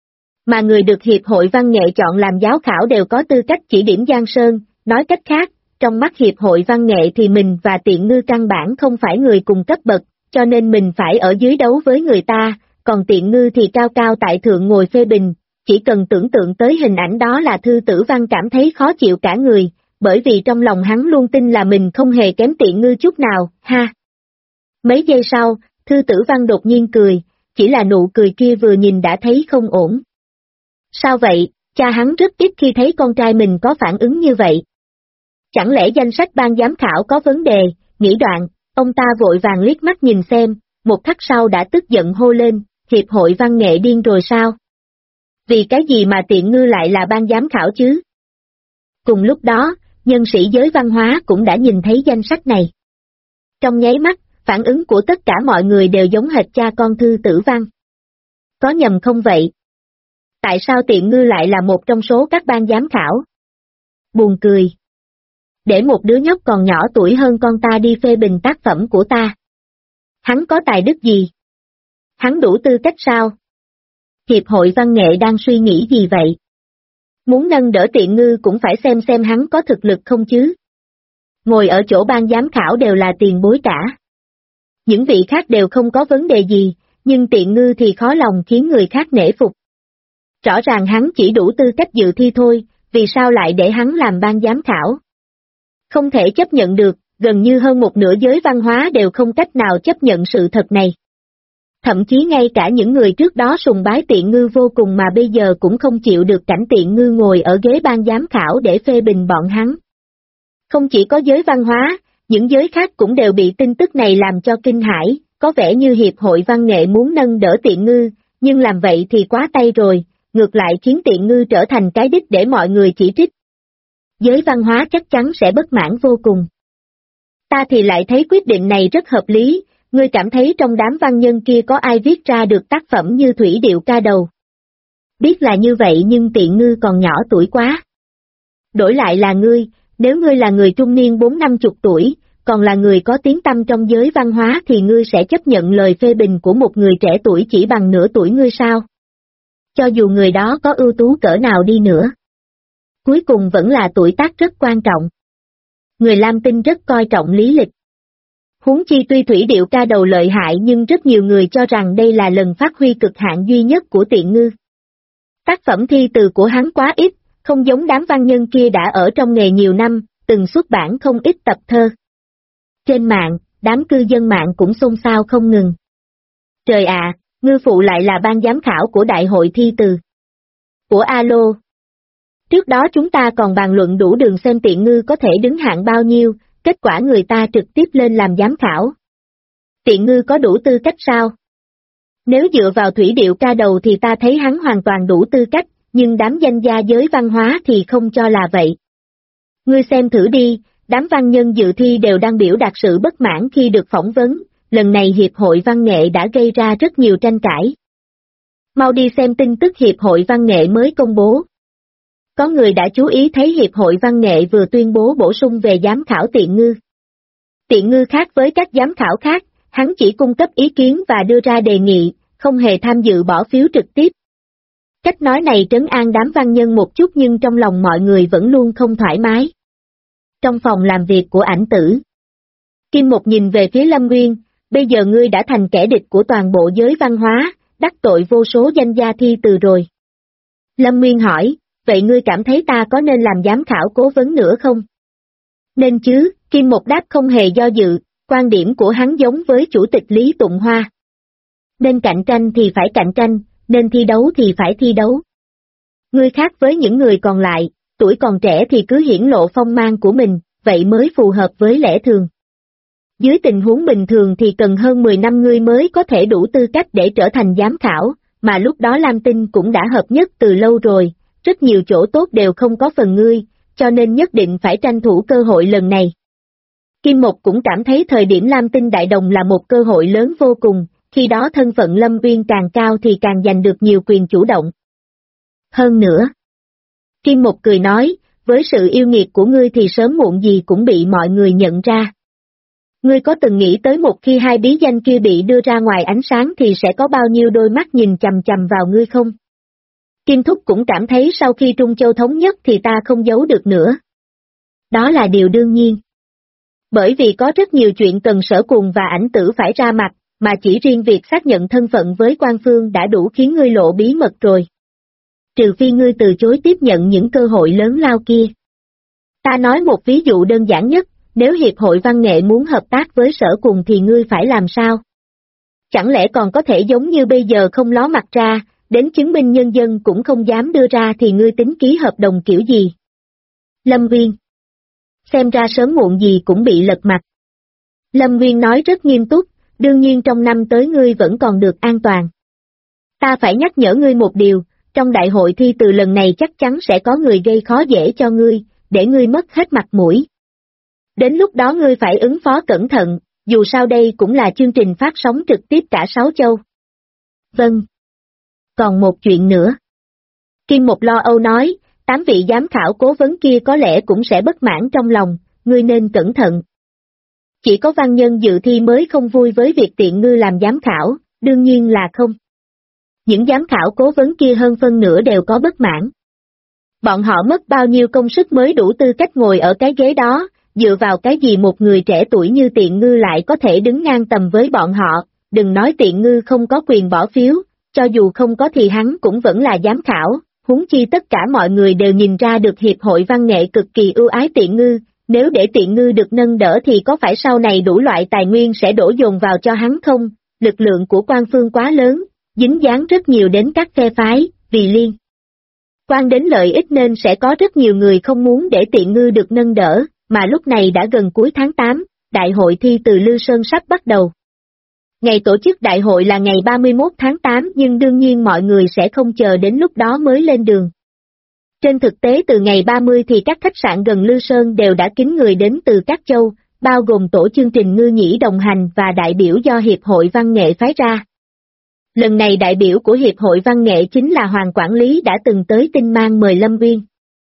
Mà người được Hiệp hội Văn nghệ chọn làm giám khảo đều có tư cách chỉ điểm Giang Sơn, nói cách khác, trong mắt Hiệp hội Văn nghệ thì mình và tiện ngư căn bản không phải người cùng cấp bậc, cho nên mình phải ở dưới đấu với người ta, còn tiện ngư thì cao cao tại thượng ngồi phê bình, chỉ cần tưởng tượng tới hình ảnh đó là Thư Tử Văn cảm thấy khó chịu cả người, bởi vì trong lòng hắn luôn tin là mình không hề kém tiện ngư chút nào, ha. Mấy giây sau, Thư Tử Văn đột nhiên cười, chỉ là nụ cười kia vừa nhìn đã thấy không ổn. Sao vậy, cha hắn rất ít khi thấy con trai mình có phản ứng như vậy. Chẳng lẽ danh sách ban giám khảo có vấn đề, nghĩ đoạn, ông ta vội vàng liếc mắt nhìn xem, một khắc sau đã tức giận hô lên, Hiệp hội Văn nghệ điên rồi sao? Vì cái gì mà tiện ngư lại là ban giám khảo chứ? Cùng lúc đó, nhân sĩ giới văn hóa cũng đã nhìn thấy danh sách này. Trong nháy mắt, phản ứng của tất cả mọi người đều giống hệt cha con Thư Tử Văn. Có nhầm không vậy? Tại sao tiện ngư lại là một trong số các ban giám khảo? Buồn cười. Để một đứa nhóc còn nhỏ tuổi hơn con ta đi phê bình tác phẩm của ta. Hắn có tài đức gì? Hắn đủ tư cách sao? Hiệp hội Văn nghệ đang suy nghĩ gì vậy? Muốn nâng đỡ tiện ngư cũng phải xem hắn có thực lực không chứ? Ngồi ở chỗ ban giám khảo đều là tiền bối cả. Những vị khác đều không có vấn đề gì, nhưng tiện ngư thì khó lòng khiến người khác nể phục. Rõ ràng hắn chỉ đủ tư cách dự thi thôi, vì sao lại để hắn làm ban giám khảo? Không thể chấp nhận được, gần như hơn một nửa giới văn hóa đều không cách nào chấp nhận sự thật này. Thậm chí ngay cả những người trước đó sùng bái Tiện Ngư vô cùng mà bây giờ cũng không chịu được cảnh Tiện Ngư ngồi ở ghế ban giám khảo để phê bình bọn hắn. Không chỉ có giới văn hóa, những giới khác cũng đều bị tin tức này làm cho kinh hãi, có vẻ như Hiệp hội Văn nghệ muốn nâng đỡ Tiện Ngư, nhưng làm vậy thì quá tay rồi, ngược lại khiến Tiện Ngư trở thành cái đích để mọi người chỉ trích. Giới văn hóa chắc chắn sẽ bất mãn vô cùng. Ta thì lại thấy quyết định này rất hợp lý, ngươi cảm thấy trong đám văn nhân kia có ai viết ra được tác phẩm như Thủy Điệu Ca Đầu? Biết là như vậy nhưng Tiện Ngư còn nhỏ tuổi quá. Đổi lại là ngươi, nếu ngươi là người trung niên 40-50 tuổi, còn là người có tiếng tăm trong giới văn hóa thì ngươi sẽ chấp nhận lời phê bình của một người trẻ tuổi chỉ bằng nửa tuổi ngươi sao? Cho dù người đó có ưu tú cỡ nào đi nữa. Cuối cùng vẫn là tuổi tác rất quan trọng. Người Lam Tinh rất coi trọng lý lịch. Huống chi tuy Thủy Điệu Ca Đầu lợi hại nhưng rất nhiều người cho rằng đây là lần phát huy cực hạn duy nhất của Tiện Ngư. Tác phẩm thi từ của hắn quá ít, không giống đám văn nhân kia đã ở trong nghề nhiều năm, từng xuất bản không ít tập thơ. Trên mạng, đám cư dân mạng cũng xôn xao không ngừng. Trời ạ, Ngư phụ lại là ban giám khảo của đại hội thi từ. Của Alo. Trước đó chúng ta còn bàn luận đủ đường xem Tiện Ngư có thể đứng hạng bao nhiêu, kết quả người ta trực tiếp lên làm giám khảo. Tiện Ngư có đủ tư cách sao? Nếu dựa vào Thủy Điệu Ca Đầu thì ta thấy hắn hoàn toàn đủ tư cách, nhưng đám danh gia giới văn hóa thì không cho là vậy. Ngươi xem thử đi, đám văn nhân dự thi đều đang biểu đạt sự bất mãn khi được phỏng vấn, lần này Hiệp hội Văn nghệ đã gây ra rất nhiều tranh cãi. Mau đi xem tin tức Hiệp hội Văn nghệ mới công bố. Có người đã chú ý thấy Hiệp hội Văn nghệ vừa tuyên bố bổ sung về giám khảo Tiện Ngư. Tiện Ngư khác với các giám khảo khác, hắn chỉ cung cấp ý kiến và đưa ra đề nghị, không hề tham dự bỏ phiếu trực tiếp. Cách nói này trấn an đám văn nhân một chút nhưng trong lòng mọi người vẫn luôn không thoải mái. Trong phòng làm việc của Ảnh Tử, Kim Một nhìn về phía Lâm Nguyên, bây giờ ngươi đã thành kẻ địch của toàn bộ giới văn hóa, đắc tội vô số danh gia thi từ rồi. Lâm Nguyên hỏi, vậy ngươi cảm thấy ta có nên làm giám khảo cố vấn nữa không? Nên chứ, Kim Một đáp không hề do dự, quan điểm của hắn giống với chủ tịch Lý Tụng Hoa. Nên cạnh tranh thì phải cạnh tranh, nên thi đấu thì phải thi đấu. Ngươi khác với những người còn lại, tuổi còn trẻ thì cứ hiển lộ phong mang của mình, vậy mới phù hợp với lẽ thường. Dưới tình huống bình thường thì cần hơn 10 năm ngươi mới có thể đủ tư cách để trở thành giám khảo, mà lúc đó Lam Tinh cũng đã hợp nhất từ lâu rồi, rất nhiều chỗ tốt đều không có phần ngươi, cho nên nhất định phải tranh thủ cơ hội lần này. Kim Một cũng cảm thấy thời điểm Lam Tinh đại đồng là một cơ hội lớn vô cùng, khi đó thân phận Lâm Uyên càng cao thì càng giành được nhiều quyền chủ động. Hơn nữa, Kim Một cười nói, với sự yêu nghiệt của ngươi thì sớm muộn gì cũng bị mọi người nhận ra. Ngươi có từng nghĩ tới một khi hai bí danh kia bị đưa ra ngoài ánh sáng thì sẽ có bao nhiêu đôi mắt nhìn chằm chằm vào ngươi không? Kim Thúc cũng cảm thấy sau khi Trung Châu thống nhất thì ta không giấu được nữa. Đó là điều đương nhiên. Bởi vì có rất nhiều chuyện cần Sở Cùng và Ảnh Tử phải ra mặt, mà chỉ riêng việc xác nhận thân phận với quan phương đã đủ khiến ngươi lộ bí mật rồi. Trừ phi ngươi từ chối tiếp nhận những cơ hội lớn lao kia. Ta nói một ví dụ đơn giản nhất, nếu Hiệp hội Văn nghệ muốn hợp tác với Sở Cùng thì ngươi phải làm sao? Chẳng lẽ còn có thể giống như bây giờ không ló mặt ra, đến chứng minh nhân dân cũng không dám đưa ra thì ngươi tính ký hợp đồng kiểu gì? Lâm Nguyên. Xem ra sớm muộn gì cũng bị lật mặt. Lâm Nguyên nói rất nghiêm túc, đương nhiên trong năm tới ngươi vẫn còn được an toàn. Ta phải nhắc nhở ngươi một điều, trong đại hội thi từ lần này chắc chắn sẽ có người gây khó dễ cho ngươi, để ngươi mất hết mặt mũi. Đến lúc đó ngươi phải ứng phó cẩn thận, dù sao đây cũng là chương trình phát sóng trực tiếp cả 6 châu. Vâng. Còn một chuyện nữa. Kim Một lo âu nói, 8 vị giám khảo cố vấn kia có lẽ cũng sẽ bất mãn trong lòng, ngươi nên cẩn thận. Chỉ có văn nhân dự thi mới không vui với việc Tiện Ngư làm giám khảo, đương nhiên là không. Những giám khảo cố vấn kia hơn phân nửa đều có bất mãn. Bọn họ mất bao nhiêu công sức mới đủ tư cách ngồi ở cái ghế đó, dựa vào cái gì một người trẻ tuổi như Tiện Ngư lại có thể đứng ngang tầm với bọn họ, đừng nói Tiện Ngư không có quyền bỏ phiếu, cho dù không có thì hắn cũng vẫn là giám khảo, huống chi tất cả mọi người đều nhìn ra được Hiệp hội Văn nghệ cực kỳ ưu ái Tiện Ngư, Nếu để Tiện Ngư được nâng đỡ thì có phải sau này đủ loại tài nguyên sẽ đổ dồn vào cho hắn không? Lực lượng của Quan Phương quá lớn, dính dáng rất nhiều đến các phe phái, vì liên quan đến lợi ích nên sẽ có rất nhiều người không muốn để Tiện Ngư được nâng đỡ, mà lúc này đã gần cuối tháng 8, đại hội thi từ Lư Sơn sắp bắt đầu. Ngày tổ chức đại hội là ngày 31 tháng 8 nhưng đương nhiên mọi người sẽ không chờ đến lúc đó mới lên đường. Trên thực tế từ ngày 30 thì các khách sạn gần Lư Sơn đều đã kín người đến từ các châu, bao gồm tổ chương trình Ngư Nhĩ đồng hành và đại biểu do Hiệp hội Văn nghệ phái ra. Lần này đại biểu của Hiệp hội Văn nghệ chính là Hoàng Quản lý đã từng tới Tinh Mang mời Lâm Uyên.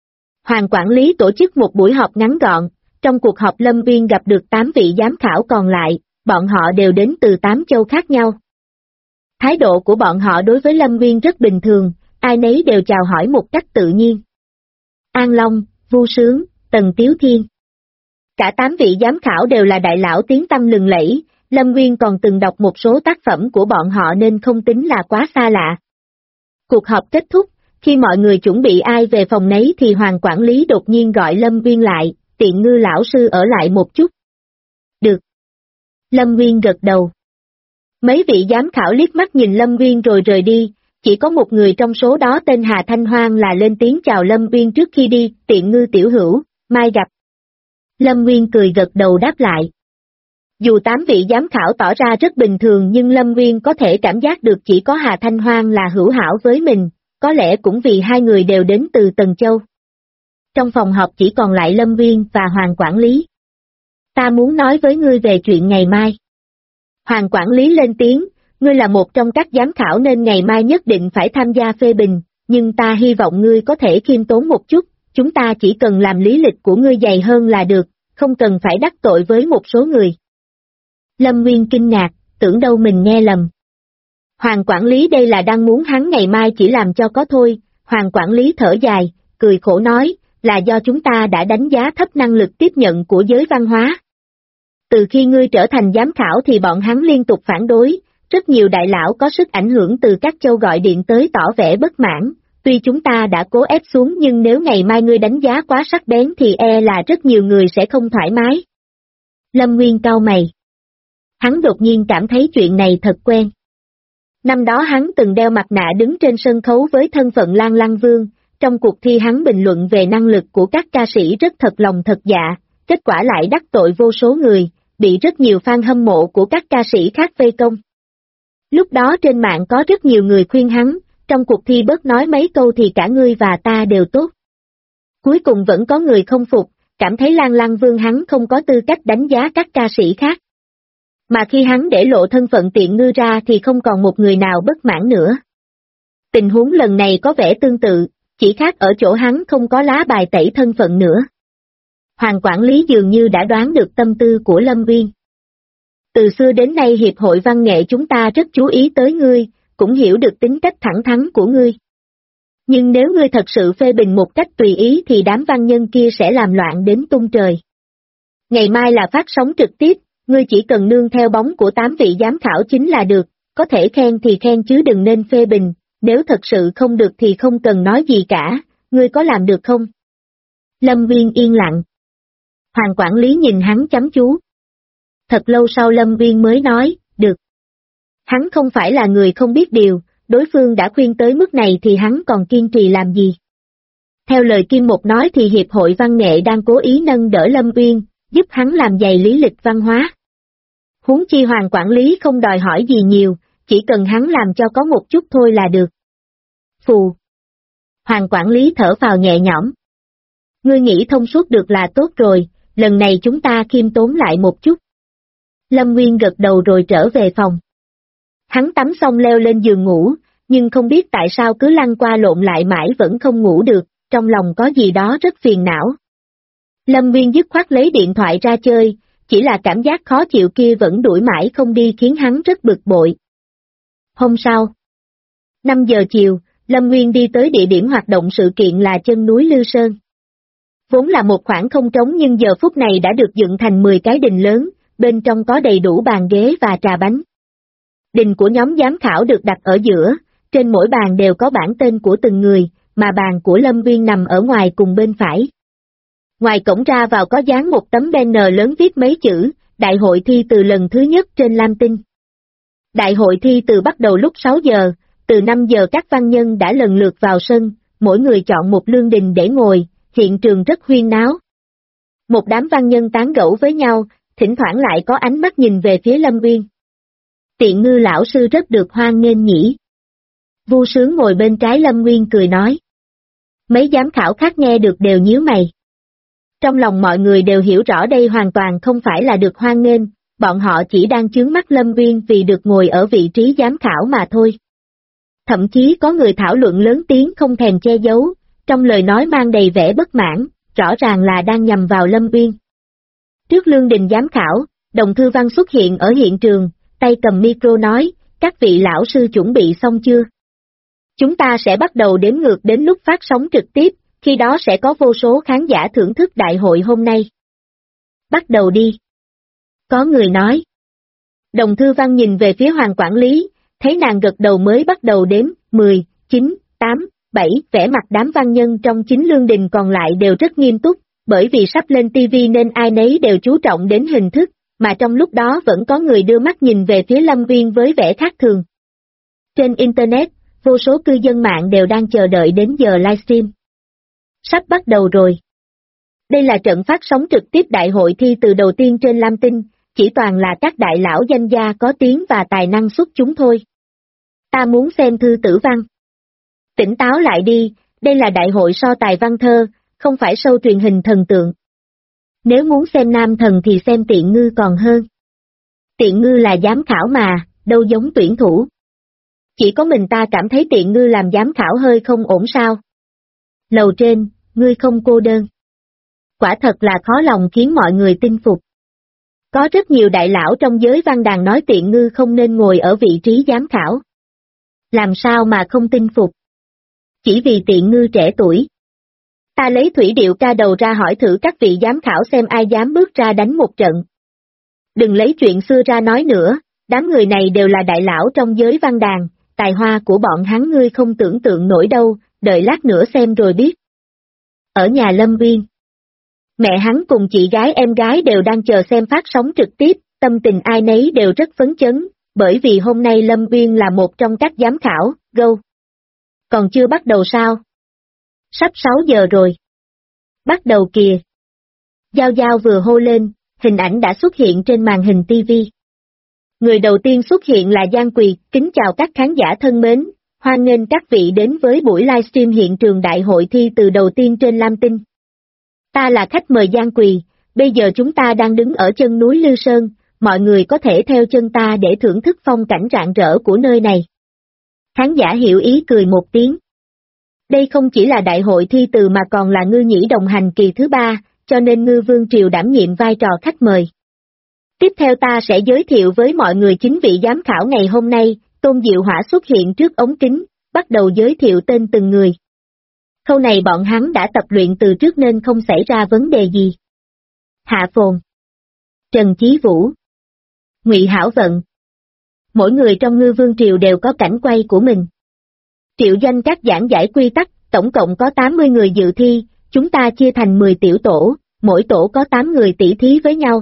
Hoàng Quản lý tổ chức một buổi họp ngắn gọn, trong cuộc họp Lâm Uyên gặp được 8 vị giám khảo còn lại, bọn họ đều đến từ 8 châu khác nhau. Thái độ của bọn họ đối với Lâm Uyên rất bình thường, ai nấy đều chào hỏi một cách tự nhiên. An Long, Vu Sướng, Tần Tiếu Thiên. Cả 8 vị giám khảo đều là đại lão tiếng tăm lừng lẫy, Lâm Uyên còn từng đọc một số tác phẩm của bọn họ nên không tính là quá xa lạ. Cuộc họp kết thúc, khi mọi người chuẩn bị ai về phòng nấy thì Hoàng Quản lý đột nhiên gọi Lâm Uyên lại, Tiện Ngư lão sư ở lại một chút. Được. Lâm Uyên gật đầu. Mấy vị giám khảo liếc mắt nhìn Lâm Uyên rồi rời đi, chỉ có một người trong số đó tên Hà Thanh Hoang là lên tiếng chào Lâm Uyên trước khi đi, Tiện Ngư tiểu hữu, mai gặp. Lâm Uyên cười gật đầu đáp lại. Dù 8 vị giám khảo tỏ ra rất bình thường nhưng Lâm Uyên có thể cảm giác được chỉ có Hà Thanh Hoang là hữu hảo với mình, có lẽ cũng vì hai người đều đến từ Tần Châu. Trong phòng họp chỉ còn lại Lâm Uyên và Hoàng Quản lý. Ta muốn nói với ngươi về chuyện ngày mai. Hoàng Quản lý lên tiếng, ngươi là một trong các giám khảo nên ngày mai nhất định phải tham gia phê bình, nhưng ta hy vọng ngươi có thể khiêm tốn một chút, chúng ta chỉ cần làm lý lịch của ngươi dày hơn là được, không cần phải đắc tội với một số người. Lâm Uyên kinh ngạc, tưởng đâu mình nghe lầm. Hoàng Quản lý đây là đang muốn hắn ngày mai chỉ làm cho có thôi, Hoàng Quản lý thở dài, cười khổ nói, là do chúng ta đã đánh giá thấp năng lực tiếp nhận của giới văn hóa. Từ khi ngươi trở thành giám khảo thì bọn hắn liên tục phản đối, rất nhiều đại lão có sức ảnh hưởng từ các châu gọi điện tới tỏ vẻ bất mãn, tuy chúng ta đã cố ép xuống nhưng nếu ngày mai ngươi đánh giá quá sắc bén thì e là rất nhiều người sẽ không thoải mái. Lâm Nguyên cau mày. Hắn đột nhiên cảm thấy chuyện này thật quen. Năm đó hắn từng đeo mặt nạ đứng trên sân khấu với thân phận Lan Lăng Vương, trong cuộc thi hắn bình luận về năng lực của các ca sĩ rất thật lòng thật dạ, kết quả lại đắc tội vô số người, bị rất nhiều fan hâm mộ của các ca sĩ khác vây công. Lúc đó trên mạng có rất nhiều người khuyên hắn, trong cuộc thi bớt nói mấy câu thì cả ngươi và ta đều tốt. Cuối cùng vẫn có người không phục, cảm thấy Lan Lăng Vương hắn không có tư cách đánh giá các ca sĩ khác. Mà khi hắn để lộ thân phận Tiện Ngư ra thì không còn một người nào bất mãn nữa. Tình huống lần này có vẻ tương tự, chỉ khác ở chỗ hắn không có lá bài tẩy thân phận nữa. Hoàng Quản lý dường như đã đoán được tâm tư của Lâm Uyên. Từ xưa đến nay Hiệp hội Văn nghệ chúng ta rất chú ý tới ngươi, cũng hiểu được tính cách thẳng thắn của ngươi. Nhưng nếu ngươi thật sự phê bình một cách tùy ý thì đám văn nhân kia sẽ làm loạn đến tung trời. Ngày mai là phát sóng trực tiếp, ngươi chỉ cần nương theo bóng của 8 vị giám khảo chính là được, có thể khen thì khen chứ đừng nên phê bình, nếu thật sự không được thì không cần nói gì cả, ngươi có làm được không? Lâm Uyên yên lặng. Hoàng Quản lý nhìn hắn chăm chú. Thật lâu sau Lâm Uyên mới nói, được. Hắn không phải là người không biết điều, đối phương đã khuyên tới mức này thì hắn còn kiên trì làm gì. Theo lời Kim Một nói thì Hiệp hội Văn nghệ đang cố ý nâng đỡ Lâm Uyên, giúp hắn làm dày lý lịch văn hóa. Huống chi Hoàng Quản lý không đòi hỏi gì nhiều, chỉ cần hắn làm cho có một chút thôi là được. Phù. Hoàng Quản lý thở phào nhẹ nhõm. Ngươi nghĩ thông suốt được là tốt rồi, lần này chúng ta khiêm tốn lại một chút. Lâm Nguyên gật đầu rồi trở về phòng. Hắn tắm xong leo lên giường ngủ, nhưng không biết tại sao cứ lăn qua lộn lại mãi vẫn không ngủ được, trong lòng có gì đó rất phiền não. Lâm Nguyên dứt khoát lấy điện thoại ra chơi, chỉ là cảm giác khó chịu kia vẫn đuổi mãi không đi khiến hắn rất bực bội. Hôm sau, 5 giờ chiều, Lâm Nguyên đi tới địa điểm hoạt động sự kiện là chân núi Lư Sơn. Vốn là một khoảng không trống nhưng giờ phút này đã được dựng thành 10 cái đình lớn, bên trong có đầy đủ bàn ghế và trà bánh. Đình của nhóm giám khảo được đặt ở giữa, trên mỗi bàn đều có bảng tên của từng người, mà bàn của Lâm Nguyên nằm ở ngoài cùng bên phải. Ngoài cổng ra vào có dán một tấm banner lớn viết mấy chữ, Đại hội thi từ lần thứ nhất trên Lam Tinh. Đại hội thi từ bắt đầu lúc 6 giờ, từ 5 giờ các văn nhân đã lần lượt vào sân, mỗi người chọn một lương đình để ngồi, hiện trường rất huyên náo. Một đám văn nhân tán gẫu với nhau, thỉnh thoảng lại có ánh mắt nhìn về phía Lâm Uyên. Tiện Ngư lão sư rất được hoan nghênh nhỉ. Vu Sướng ngồi bên trái Lâm Uyên cười nói. Mấy giám khảo khác nghe được đều nhíu mày. Trong lòng mọi người đều hiểu rõ đây hoàn toàn không phải là được hoan nghênh, bọn họ chỉ đang chướng mắt Lâm Uyên vì được ngồi ở vị trí giám khảo mà thôi. Thậm chí có người thảo luận lớn tiếng không thèm che giấu, trong lời nói mang đầy vẻ bất mãn, rõ ràng là đang nhằm vào Lâm Uyên. Trước lương đình giám khảo, Đồng Thư Văn xuất hiện ở hiện trường, tay cầm micro nói, các vị lão sư chuẩn bị xong chưa? Chúng ta sẽ bắt đầu đếm ngược đến lúc phát sóng trực tiếp, khi đó sẽ có vô số khán giả thưởng thức đại hội hôm nay. Bắt đầu đi. Có người nói. Đồng Thư Văn nhìn về phía Hoàng quản lý, thấy nàng gật đầu mới bắt đầu đếm, 10, 9, 8, 7, vẻ mặt đám văn nhân trong chính lương đình còn lại đều rất nghiêm túc, bởi vì sắp lên TV nên ai nấy đều chú trọng đến hình thức, mà trong lúc đó vẫn có người đưa mắt nhìn về phía Lâm Uyên với vẻ khác thường. Trên Internet, vô số cư dân mạng đều đang chờ đợi đến giờ livestream. Sắp bắt đầu rồi. Đây là trận phát sóng trực tiếp đại hội thi từ đầu tiên trên Lam Tinh, chỉ toàn là các đại lão danh gia có tiếng và tài năng xuất chúng thôi. Ta muốn xem thư tử văn. Tỉnh táo lại đi, đây là đại hội so tài văn thơ, không phải show truyền hình thần tượng. Nếu muốn xem nam thần thì xem Tiện Ngư còn hơn. Tiện Ngư là giám khảo mà, đâu giống tuyển thủ. Chỉ có mình ta cảm thấy Tiện Ngư làm giám khảo hơi không ổn sao. Lầu trên, ngươi không cô đơn. Quả thật là khó lòng khiến mọi người tin phục. Có rất nhiều đại lão trong giới văn đàn nói Tiện Ngư không nên ngồi ở vị trí giám khảo. Làm sao mà không tin phục? Chỉ vì Tiện Ngư trẻ tuổi. Ta lấy thủy điệu ca đầu ra hỏi thử các vị giám khảo xem ai dám bước ra đánh một trận. Đừng lấy chuyện xưa ra nói nữa, đám người này đều là đại lão trong giới văn đàn, tài hoa của bọn hắn ngươi không tưởng tượng nổi đâu, đợi lát nữa xem rồi biết. Ở nhà Lâm Uyên, mẹ hắn cùng chị gái em gái đều đang chờ xem phát sóng trực tiếp, tâm tình ai nấy đều rất phấn chấn, bởi vì hôm nay Lâm Uyên là một trong các giám khảo, go. Còn chưa bắt đầu sao? Sắp 6 giờ rồi. Bắt đầu kìa. Giao Giao vừa hô lên, hình ảnh đã xuất hiện trên màn hình TV. Người đầu tiên xuất hiện là Giang Quỳ, kính chào các khán giả thân mến, hoan nghênh các vị đến với buổi livestream hiện trường đại hội thi từ đầu tiên trên Lam Tinh. Ta là khách mời Giang Quỳ, bây giờ chúng ta đang đứng ở chân núi Lư Sơn, mọi người có thể theo chân ta để thưởng thức phong cảnh rạng rỡ của nơi này. Khán giả hiểu ý cười một tiếng. Đây không chỉ là đại hội thi từ mà còn là ngư nhĩ đồng hành kỳ thứ 3, cho nên Ngư Vương Triều đảm nhiệm vai trò khách mời. Tiếp theo ta sẽ giới thiệu với mọi người 9 vị giám khảo ngày hôm nay, Tôn Diệu Hỏa xuất hiện trước ống kính, bắt đầu giới thiệu tên từng người. Khâu này bọn hắn đã tập luyện từ trước nên không xảy ra vấn đề gì. Hạ Phồn, Trần Chí Vũ, Ngụy Hảo Vận. Mỗi người trong Ngư Vương Triều đều có cảnh quay của mình. Triệu danh các giảng giải quy tắc, tổng cộng có 80 người dự thi, chúng ta chia thành 10 tiểu tổ, mỗi tổ có 8 người tỷ thí với nhau.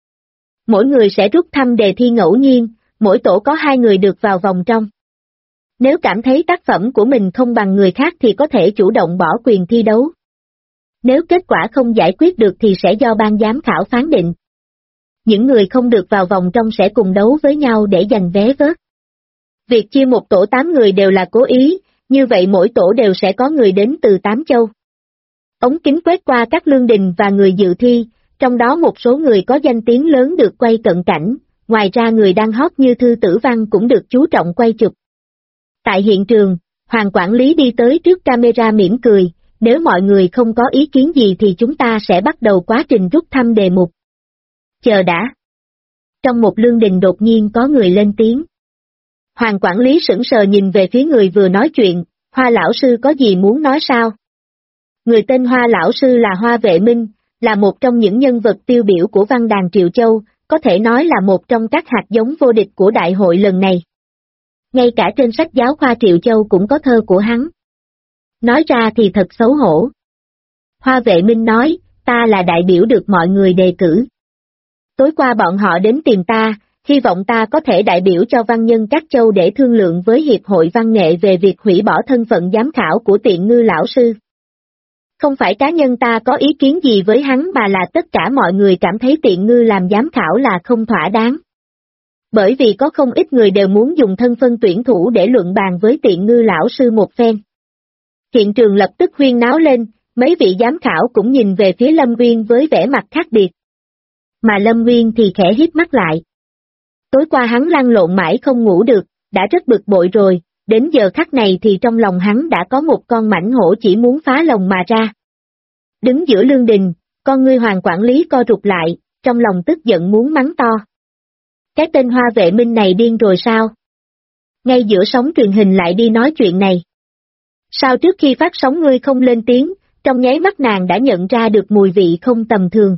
Mỗi người sẽ rút thăm đề thi ngẫu nhiên, mỗi tổ có 2 người được vào vòng trong. Nếu cảm thấy tác phẩm của mình không bằng người khác thì có thể chủ động bỏ quyền thi đấu. Nếu kết quả không giải quyết được thì sẽ do ban giám khảo phán định. Những người không được vào vòng trong sẽ cùng đấu với nhau để giành vé vớt. Việc chia một tổ 8 người đều là cố ý, như vậy mỗi tổ đều sẽ có người đến từ 8 châu. Ống kính quét qua các lương đình và người dự thi, trong đó một số người có danh tiếng lớn được quay cận cảnh, ngoài ra người đang hot như Thư Tử Văn cũng được chú trọng quay chụp. Tại hiện trường, Hoàng quản lý đi tới trước camera mỉm cười, nếu mọi người không có ý kiến gì thì chúng ta sẽ bắt đầu quá trình rút thăm đề mục. Chờ đã. Trong một lương đình đột nhiên có người lên tiếng. Hoàng quản lý sững sờ nhìn về phía người vừa nói chuyện, Hoa lão sư có gì muốn nói sao? Người tên Hoa lão sư là Hoa Vệ Minh, là một trong những nhân vật tiêu biểu của văn đàn Triệu Châu, có thể nói là một trong các hạt giống vô địch của đại hội lần này. Ngay cả trên sách giáo khoa Triệu Châu cũng có thơ của hắn. Nói ra thì thật xấu hổ. Hoa Vệ Minh nói, ta là đại biểu được mọi người đề cử. Tối qua bọn họ đến tìm ta, hy vọng ta có thể đại biểu cho văn nhân các châu để thương lượng với Hiệp hội Văn nghệ về việc hủy bỏ thân phận giám khảo của Tiện Ngư lão sư. Không phải cá nhân ta có ý kiến gì với hắn mà là tất cả mọi người cảm thấy Tiện Ngư làm giám khảo là không thỏa đáng. Bởi vì có không ít người đều muốn dùng thân phân tuyển thủ để luận bàn với Tiện Ngư lão sư một phen. Hiện trường lập tức huyên náo lên, mấy vị giám khảo cũng nhìn về phía Lâm Nguyên với vẻ mặt khác biệt. Mà Lâm Nguyên thì khẽ híp mắt lại. Tối qua hắn lăn lộn mãi không ngủ được, đã rất bực bội rồi, đến giờ khắc này thì trong lòng hắn đã có một con mãnh hổ chỉ muốn phá lồng mà ra. Đứng giữa lương đình, con ngươi Hoàng quản lý co rụt lại, trong lòng tức giận muốn mắng to. Cái tên Hoa Vệ Minh này điên rồi sao? Ngay giữa sóng truyền hình lại đi nói chuyện này. Sao trước khi phát sóng ngươi không lên tiếng, trong nháy mắt nàng đã nhận ra được mùi vị không tầm thường.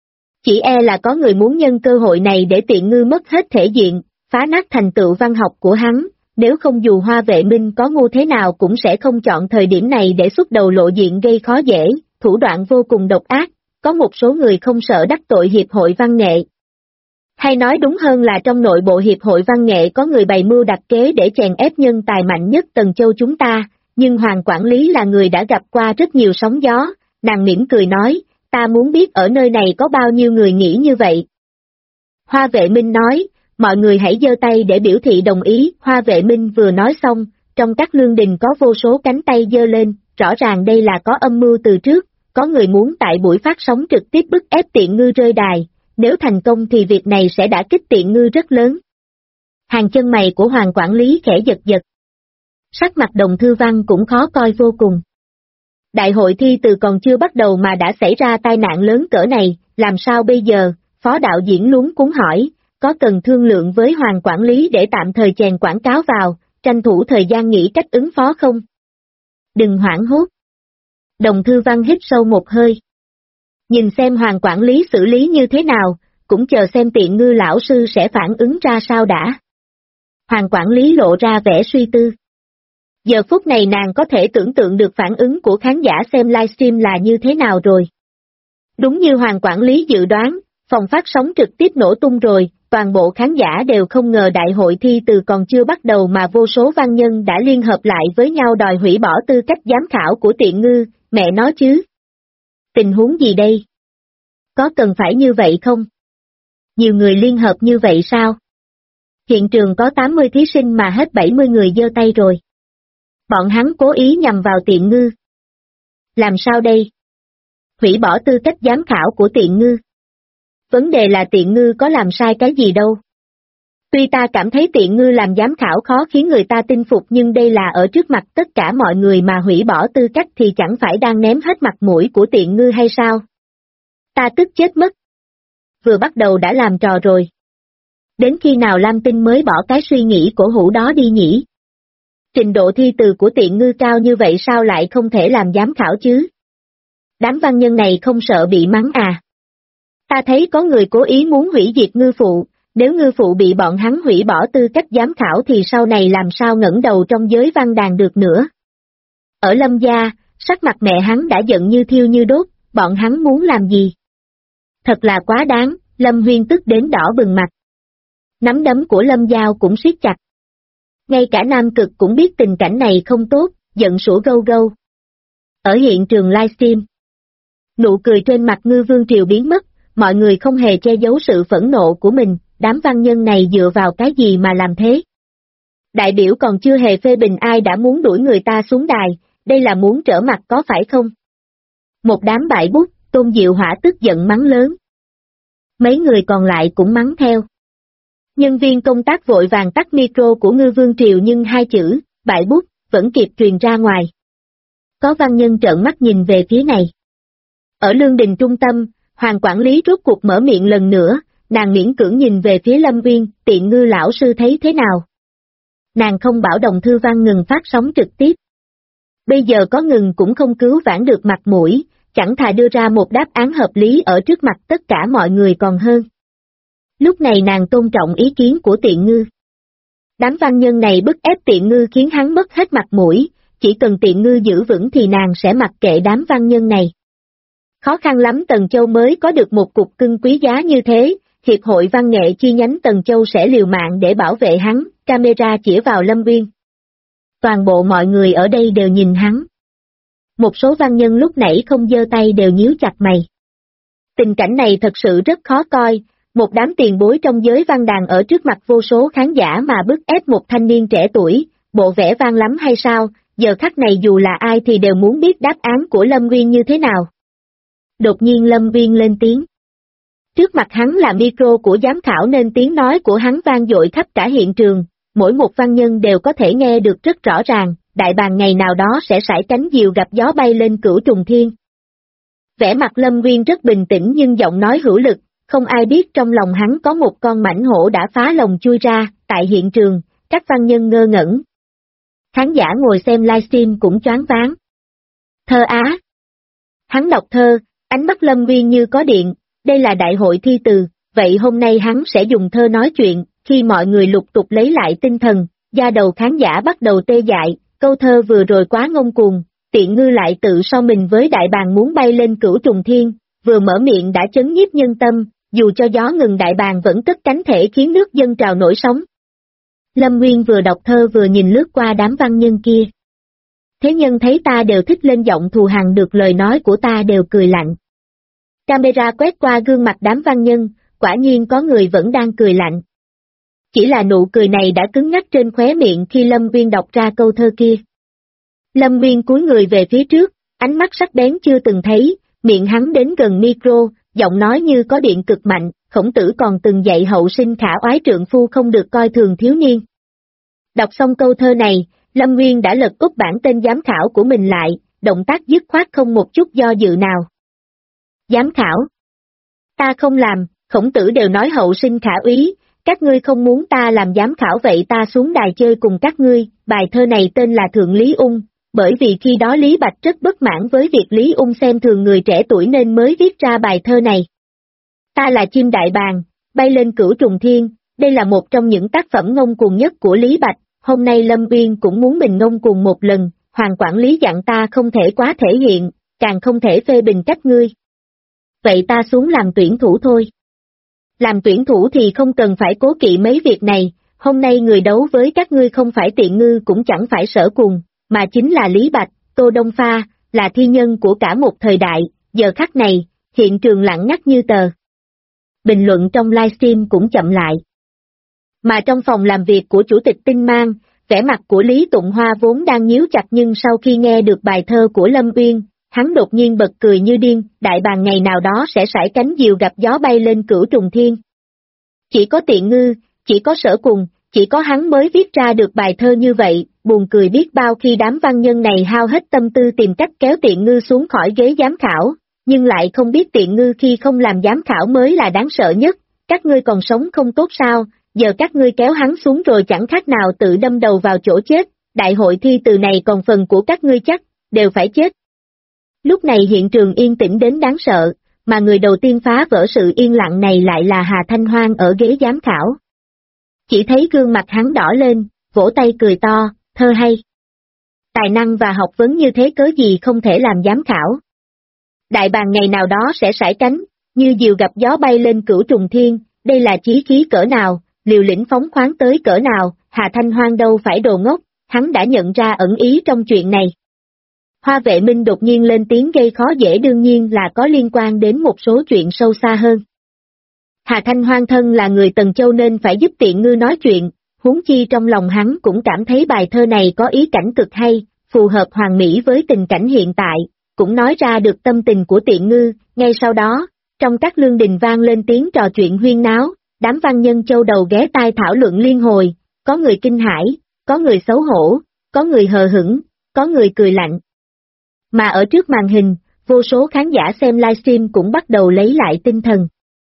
Chỉ e là có người muốn nhân cơ hội này để Tiện Ngư mất hết thể diện, phá nát thành tựu văn học của hắn, nếu không dù Hoa Vệ Minh có ngu thế nào cũng sẽ không chọn thời điểm này để xuất đầu lộ diện gây khó dễ, thủ đoạn vô cùng độc ác, có một số người không sợ đắc tội Hiệp hội Văn nghệ. Hay nói đúng hơn là trong nội bộ Hiệp hội Văn nghệ có người bày mưu đặt kế để chèn ép nhân tài mạnh nhất Tần Châu chúng ta, nhưng Hoàng quản lý là người đã gặp qua rất nhiều sóng gió, nàng mỉm cười nói, ta muốn biết ở nơi này có bao nhiêu người nghĩ như vậy. Hoa Vệ Minh nói, mọi người hãy giơ tay để biểu thị đồng ý, Hoa Vệ Minh vừa nói xong, trong các lương đình có vô số cánh tay giơ lên, rõ ràng đây là có âm mưu từ trước, có người muốn tại buổi phát sóng trực tiếp bức ép Tiện Ngư rơi đài, nếu thành công thì việc này sẽ đả kích Tiện Ngư rất lớn. Hàng chân mày của Hoàng quản lý khẽ giật giật. Sắc mặt Đồng Thư Văn cũng khó coi vô cùng. Đại hội thi từ còn chưa bắt đầu mà đã xảy ra tai nạn lớn cỡ này, làm sao bây giờ? Phó đạo diễn luống cuống hỏi, có cần thương lượng với Hoàng quản lý để tạm thời chèn quảng cáo vào, tranh thủ thời gian nghĩ cách ứng phó không? Đừng hoảng hốt. Đồng Thư Văn hít sâu một hơi. Nhìn xem Hoàng quản lý xử lý như thế nào, cũng chờ xem Tiện Ngư lão sư sẽ phản ứng ra sao đã. Hoàng quản lý lộ ra vẻ suy tư. Giờ phút này nàng có thể tưởng tượng được phản ứng của khán giả xem livestream là như thế nào rồi. Đúng như Hoàng quản lý dự đoán, phòng phát sóng trực tiếp nổ tung rồi, toàn bộ khán giả đều không ngờ đại hội thi từ còn chưa bắt đầu mà vô số văn nhân đã liên hợp lại với nhau đòi hủy bỏ tư cách giám khảo của Tiện Ngư, mẹ nói chứ. Tình huống gì đây? Có cần phải như vậy không? Nhiều người liên hợp như vậy sao? Hiện trường có 80 thí sinh mà hết 70 người giơ tay rồi. Bọn hắn cố ý nhằm vào Tiện Ngư. Làm sao đây? Hủy bỏ tư cách giám khảo của Tiện Ngư. Vấn đề là Tiện Ngư có làm sai cái gì đâu. Tuy ta cảm thấy Tiện Ngư làm giám khảo khó khiến người ta tin phục nhưng đây là ở trước mặt tất cả mọi người mà hủy bỏ tư cách thì chẳng phải đang ném hết mặt mũi của Tiện Ngư hay sao? Ta tức chết mất. Vừa bắt đầu đã làm trò rồi. Đến khi nào Lam Tinh mới bỏ cái suy nghĩ cổ hủ đó đi nhỉ? Trình độ thi từ của Tiện Ngư cao như vậy sao lại không thể làm giám khảo chứ? Đám văn nhân này không sợ bị mắng à? Ta thấy có người cố ý muốn hủy diệt Ngư Phụ, nếu Ngư Phụ bị bọn hắn hủy bỏ tư cách giám khảo thì sau này làm sao ngẩng đầu trong giới văn đàn được nữa. Ở Lâm gia, sắc mặt mẹ hắn đã giận như thiêu như đốt, bọn hắn muốn làm gì? Thật là quá đáng, Lâm Huyên tức đến đỏ bừng mặt. Nắm đấm của Lâm Giao cũng siết chặt. Ngay cả Nam Cực cũng biết tình cảnh này không tốt, giận sủa gâu gâu. Ở hiện trường livestream, nụ cười trên mặt Ngư Vương Triều biến mất, mọi người không hề che giấu sự phẫn nộ của mình, đám văn nhân này dựa vào cái gì mà làm thế? Đại biểu còn chưa hề phê bình ai đã muốn đuổi người ta xuống đài, đây là muốn trở mặt có phải không? Một đám bại bút, Tôn Diệu Hỏa tức giận mắng lớn. Mấy người còn lại cũng mắng theo. Nhân viên công tác vội vàng tắt micro của Ngư Vương Triều nhưng hai chữ, bại bút, vẫn kịp truyền ra ngoài. Có văn nhân trợn mắt nhìn về phía này. Ở lương đình trung tâm, Hoàng quản lý rốt cuộc mở miệng lần nữa, nàng miễn cưỡng nhìn về phía Lâm Viên, Tiện Ngư lão sư thấy thế nào? Nàng không bảo Đồng Thư Văn ngừng phát sóng trực tiếp. Bây giờ có ngừng cũng không cứu vãn được mặt mũi, chẳng thà đưa ra một đáp án hợp lý ở trước mặt tất cả mọi người còn hơn. Lúc này nàng tôn trọng ý kiến của Tiện Ngư. Đám văn nhân này bức ép Tiện Ngư khiến hắn mất hết mặt mũi, chỉ cần Tiện Ngư giữ vững thì nàng sẽ mặc kệ đám văn nhân này. Khó khăn lắm Tần Châu mới có được một cục cưng quý giá như thế, Hiệp hội Văn nghệ chi nhánh Tần Châu sẽ liều mạng để bảo vệ hắn, camera chỉ vào Lâm Uyên. Toàn bộ mọi người ở đây đều nhìn hắn. Một số văn nhân lúc nãy không giơ tay đều nhíu chặt mày. Tình cảnh này thật sự rất khó coi, một đám tiền bối trong giới văn đàn ở trước mặt vô số khán giả mà bức ép một thanh niên trẻ tuổi, bộ vẽ vang lắm hay sao, giờ khắc này dù là ai thì đều muốn biết đáp án của Lâm Uyên như thế nào. Đột nhiên Lâm Uyên lên tiếng. Trước mặt hắn là micro của giám khảo nên tiếng nói của hắn vang dội khắp cả hiện trường, mỗi một văn nhân đều có thể nghe được rất rõ ràng, đại bàng ngày nào đó sẽ sải cánh diều gặp gió bay lên cửu trùng thiên. Vẻ mặt Lâm Uyên rất bình tĩnh nhưng giọng nói hữu lực, không ai biết trong lòng hắn có một con mãnh hổ đã phá lồng chui ra, tại hiện trường, các văn nhân ngơ ngẩn. Khán giả ngồi xem livestream cũng choáng váng. Thơ á! Hắn đọc thơ, ánh mắt Lâm Uyên như có điện, đây là đại hội thi từ, vậy hôm nay hắn sẽ dùng thơ nói chuyện, khi mọi người lục tục lấy lại tinh thần, da đầu khán giả bắt đầu tê dại, câu thơ vừa rồi quá ngông cuồng, tiện ngư lại tự so mình với đại bàng muốn bay lên cửu trùng thiên, vừa mở miệng đã chấn nhiếp nhân tâm, dù cho gió ngừng đại bàng vẫn cất cánh thể khiến nước dâng trào nổi sóng. Lâm Nguyên vừa đọc thơ vừa nhìn lướt qua đám văn nhân kia. Thế nhân thấy ta đều thích lên giọng thù hằn được lời nói của ta đều cười lạnh. Camera quét qua gương mặt đám văn nhân, quả nhiên có người vẫn đang cười lạnh. Chỉ là nụ cười này đã cứng ngắc trên khóe miệng khi Lâm Nguyên đọc ra câu thơ kia. Lâm Nguyên cúi người về phía trước, ánh mắt sắc bén chưa từng thấy, miệng hắn đến gần micro, giọng nói như có điện cực mạnh, Khổng Tử còn từng dạy hậu sinh khả oái trượng phu không được coi thường thiếu niên. Đọc xong câu thơ này, Lâm Nguyên đã lật cúp bản tên giám khảo của mình lại, động tác dứt khoát không một chút do dự nào. Giám khảo. Ta không làm, Khổng Tử đều nói hậu sinh khả úy, các ngươi không muốn ta làm giám khảo vậy ta xuống đài chơi cùng các ngươi, bài thơ này tên là Thượng Lý Ung, bởi vì khi đó Lý Bạch rất bất mãn với việc Lý Ung xem thường người trẻ tuổi nên mới viết ra bài thơ này. Ta là chim đại bàng, bay lên cửu trùng thiên, đây là một trong những tác phẩm ngông cuồng nhất của Lý Bạch, hôm nay Lâm Uyên cũng muốn mình ngông cuồng một lần, Hoàng quản lý dặn ta không thể quá thể hiện, càng không thể phê bình cách ngươi. Vậy ta xuống làm tuyển thủ thôi. Làm tuyển thủ thì không cần phải cố kỵ mấy việc này, hôm nay người đấu với các ngươi không phải Tiện Ngư cũng chẳng phải Sở Cùng, mà chính là Lý Bạch, Tô Đông Pha, là thi nhân của cả một thời đại, giờ khắc này, hiện trường lặng ngắt như tờ. Bình luận trong livestream cũng chậm lại. Mà trong phòng làm việc của Chủ tịch Tinh Mang, vẻ mặt của Lý Tụng Hoa vốn đang nhíu chặt nhưng sau khi nghe được bài thơ của Lâm Uyên, hắn đột nhiên bật cười như điên, đại bàng ngày nào đó sẽ sải cánh diều gặp gió bay lên cửu trùng thiên. Chỉ có Tiện Ngư, chỉ có Sở Cùng, chỉ có hắn mới viết ra được bài thơ như vậy, buồn cười biết bao khi đám văn nhân này hao hết tâm tư tìm cách kéo Tiện Ngư xuống khỏi ghế giám khảo, nhưng lại không biết Tiện Ngư khi không làm giám khảo mới là đáng sợ nhất, các ngươi còn sống không tốt sao, giờ các ngươi kéo hắn xuống rồi chẳng khác nào tự đâm đầu vào chỗ chết, đại hội thi từ này còn phần của các ngươi chắc, đều phải chết. Lúc này hiện trường yên tĩnh đến đáng sợ, mà người đầu tiên phá vỡ sự yên lặng này lại là Hà Thanh Hoang ở ghế giám khảo. Chỉ thấy gương mặt hắn đỏ lên, vỗ tay cười to, thơ hay. Tài năng và học vấn như thế cớ gì không thể làm giám khảo. Đại bàng ngày nào đó sẽ sải cánh, như diều gặp gió bay lên cửu trùng thiên, đây là chí khí cỡ nào, liều lĩnh phóng khoáng tới cỡ nào, Hà Thanh Hoang đâu phải đồ ngốc, hắn đã nhận ra ẩn ý trong chuyện này. Hoa Vệ Minh đột nhiên lên tiếng gây khó dễ đương nhiên là có liên quan đến một số chuyện sâu xa hơn. Hà Thanh Hoang thân là người Tần Châu nên phải giúp Tiện Ngư nói chuyện, huống chi trong lòng hắn cũng cảm thấy bài thơ này có ý cảnh cực hay, phù hợp hoàn mỹ với tình cảnh hiện tại, cũng nói ra được tâm tình của Tiện Ngư, ngay sau đó, trong các lương đình vang lên tiếng trò chuyện huyên náo, đám văn nhân châu đầu ghé tai thảo luận liên hồi, có người kinh hãi, có người xấu hổ, có người hờ hững, có người cười lạnh. Mà ở trước màn hình, vô số khán giả xem livestream cũng bắt đầu lấy lại tinh thần.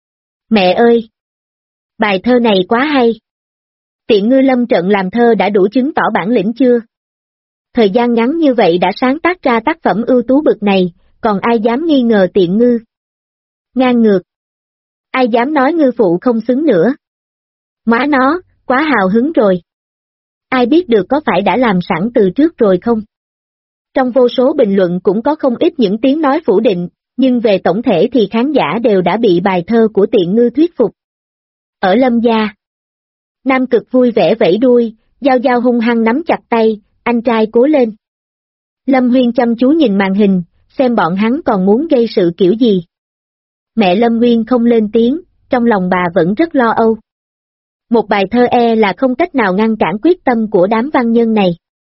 Mẹ ơi! Bài thơ này quá hay! Tiện Ngư lâm trận làm thơ đã đủ chứng tỏ bản lĩnh chưa? Thời gian ngắn như vậy đã sáng tác ra tác phẩm ưu tú bực này, còn ai dám nghi ngờ Tiện Ngư? Ngang ngược! Ai dám nói ngư phụ không xứng nữa? Má nó, quá hào hứng rồi! Ai biết được có phải đã làm sẵn từ trước rồi không? Trong vô số bình luận cũng có không ít những tiếng nói phủ định, nhưng về tổng thể thì khán giả đều đã bị bài thơ của Tiện Ngư thuyết phục. Ở Lâm gia, Nam Cực vui vẻ vẫy đuôi, Giao Giao hung hăng nắm chặt tay, anh trai cố lên. Lâm Huyên chăm chú nhìn màn hình, xem bọn hắn còn muốn gây sự kiểu gì. Mẹ Lâm Huyên không lên tiếng, trong lòng bà vẫn rất lo âu. Một bài thơ là không cách nào ngăn cản quyết tâm của đám văn nhân này.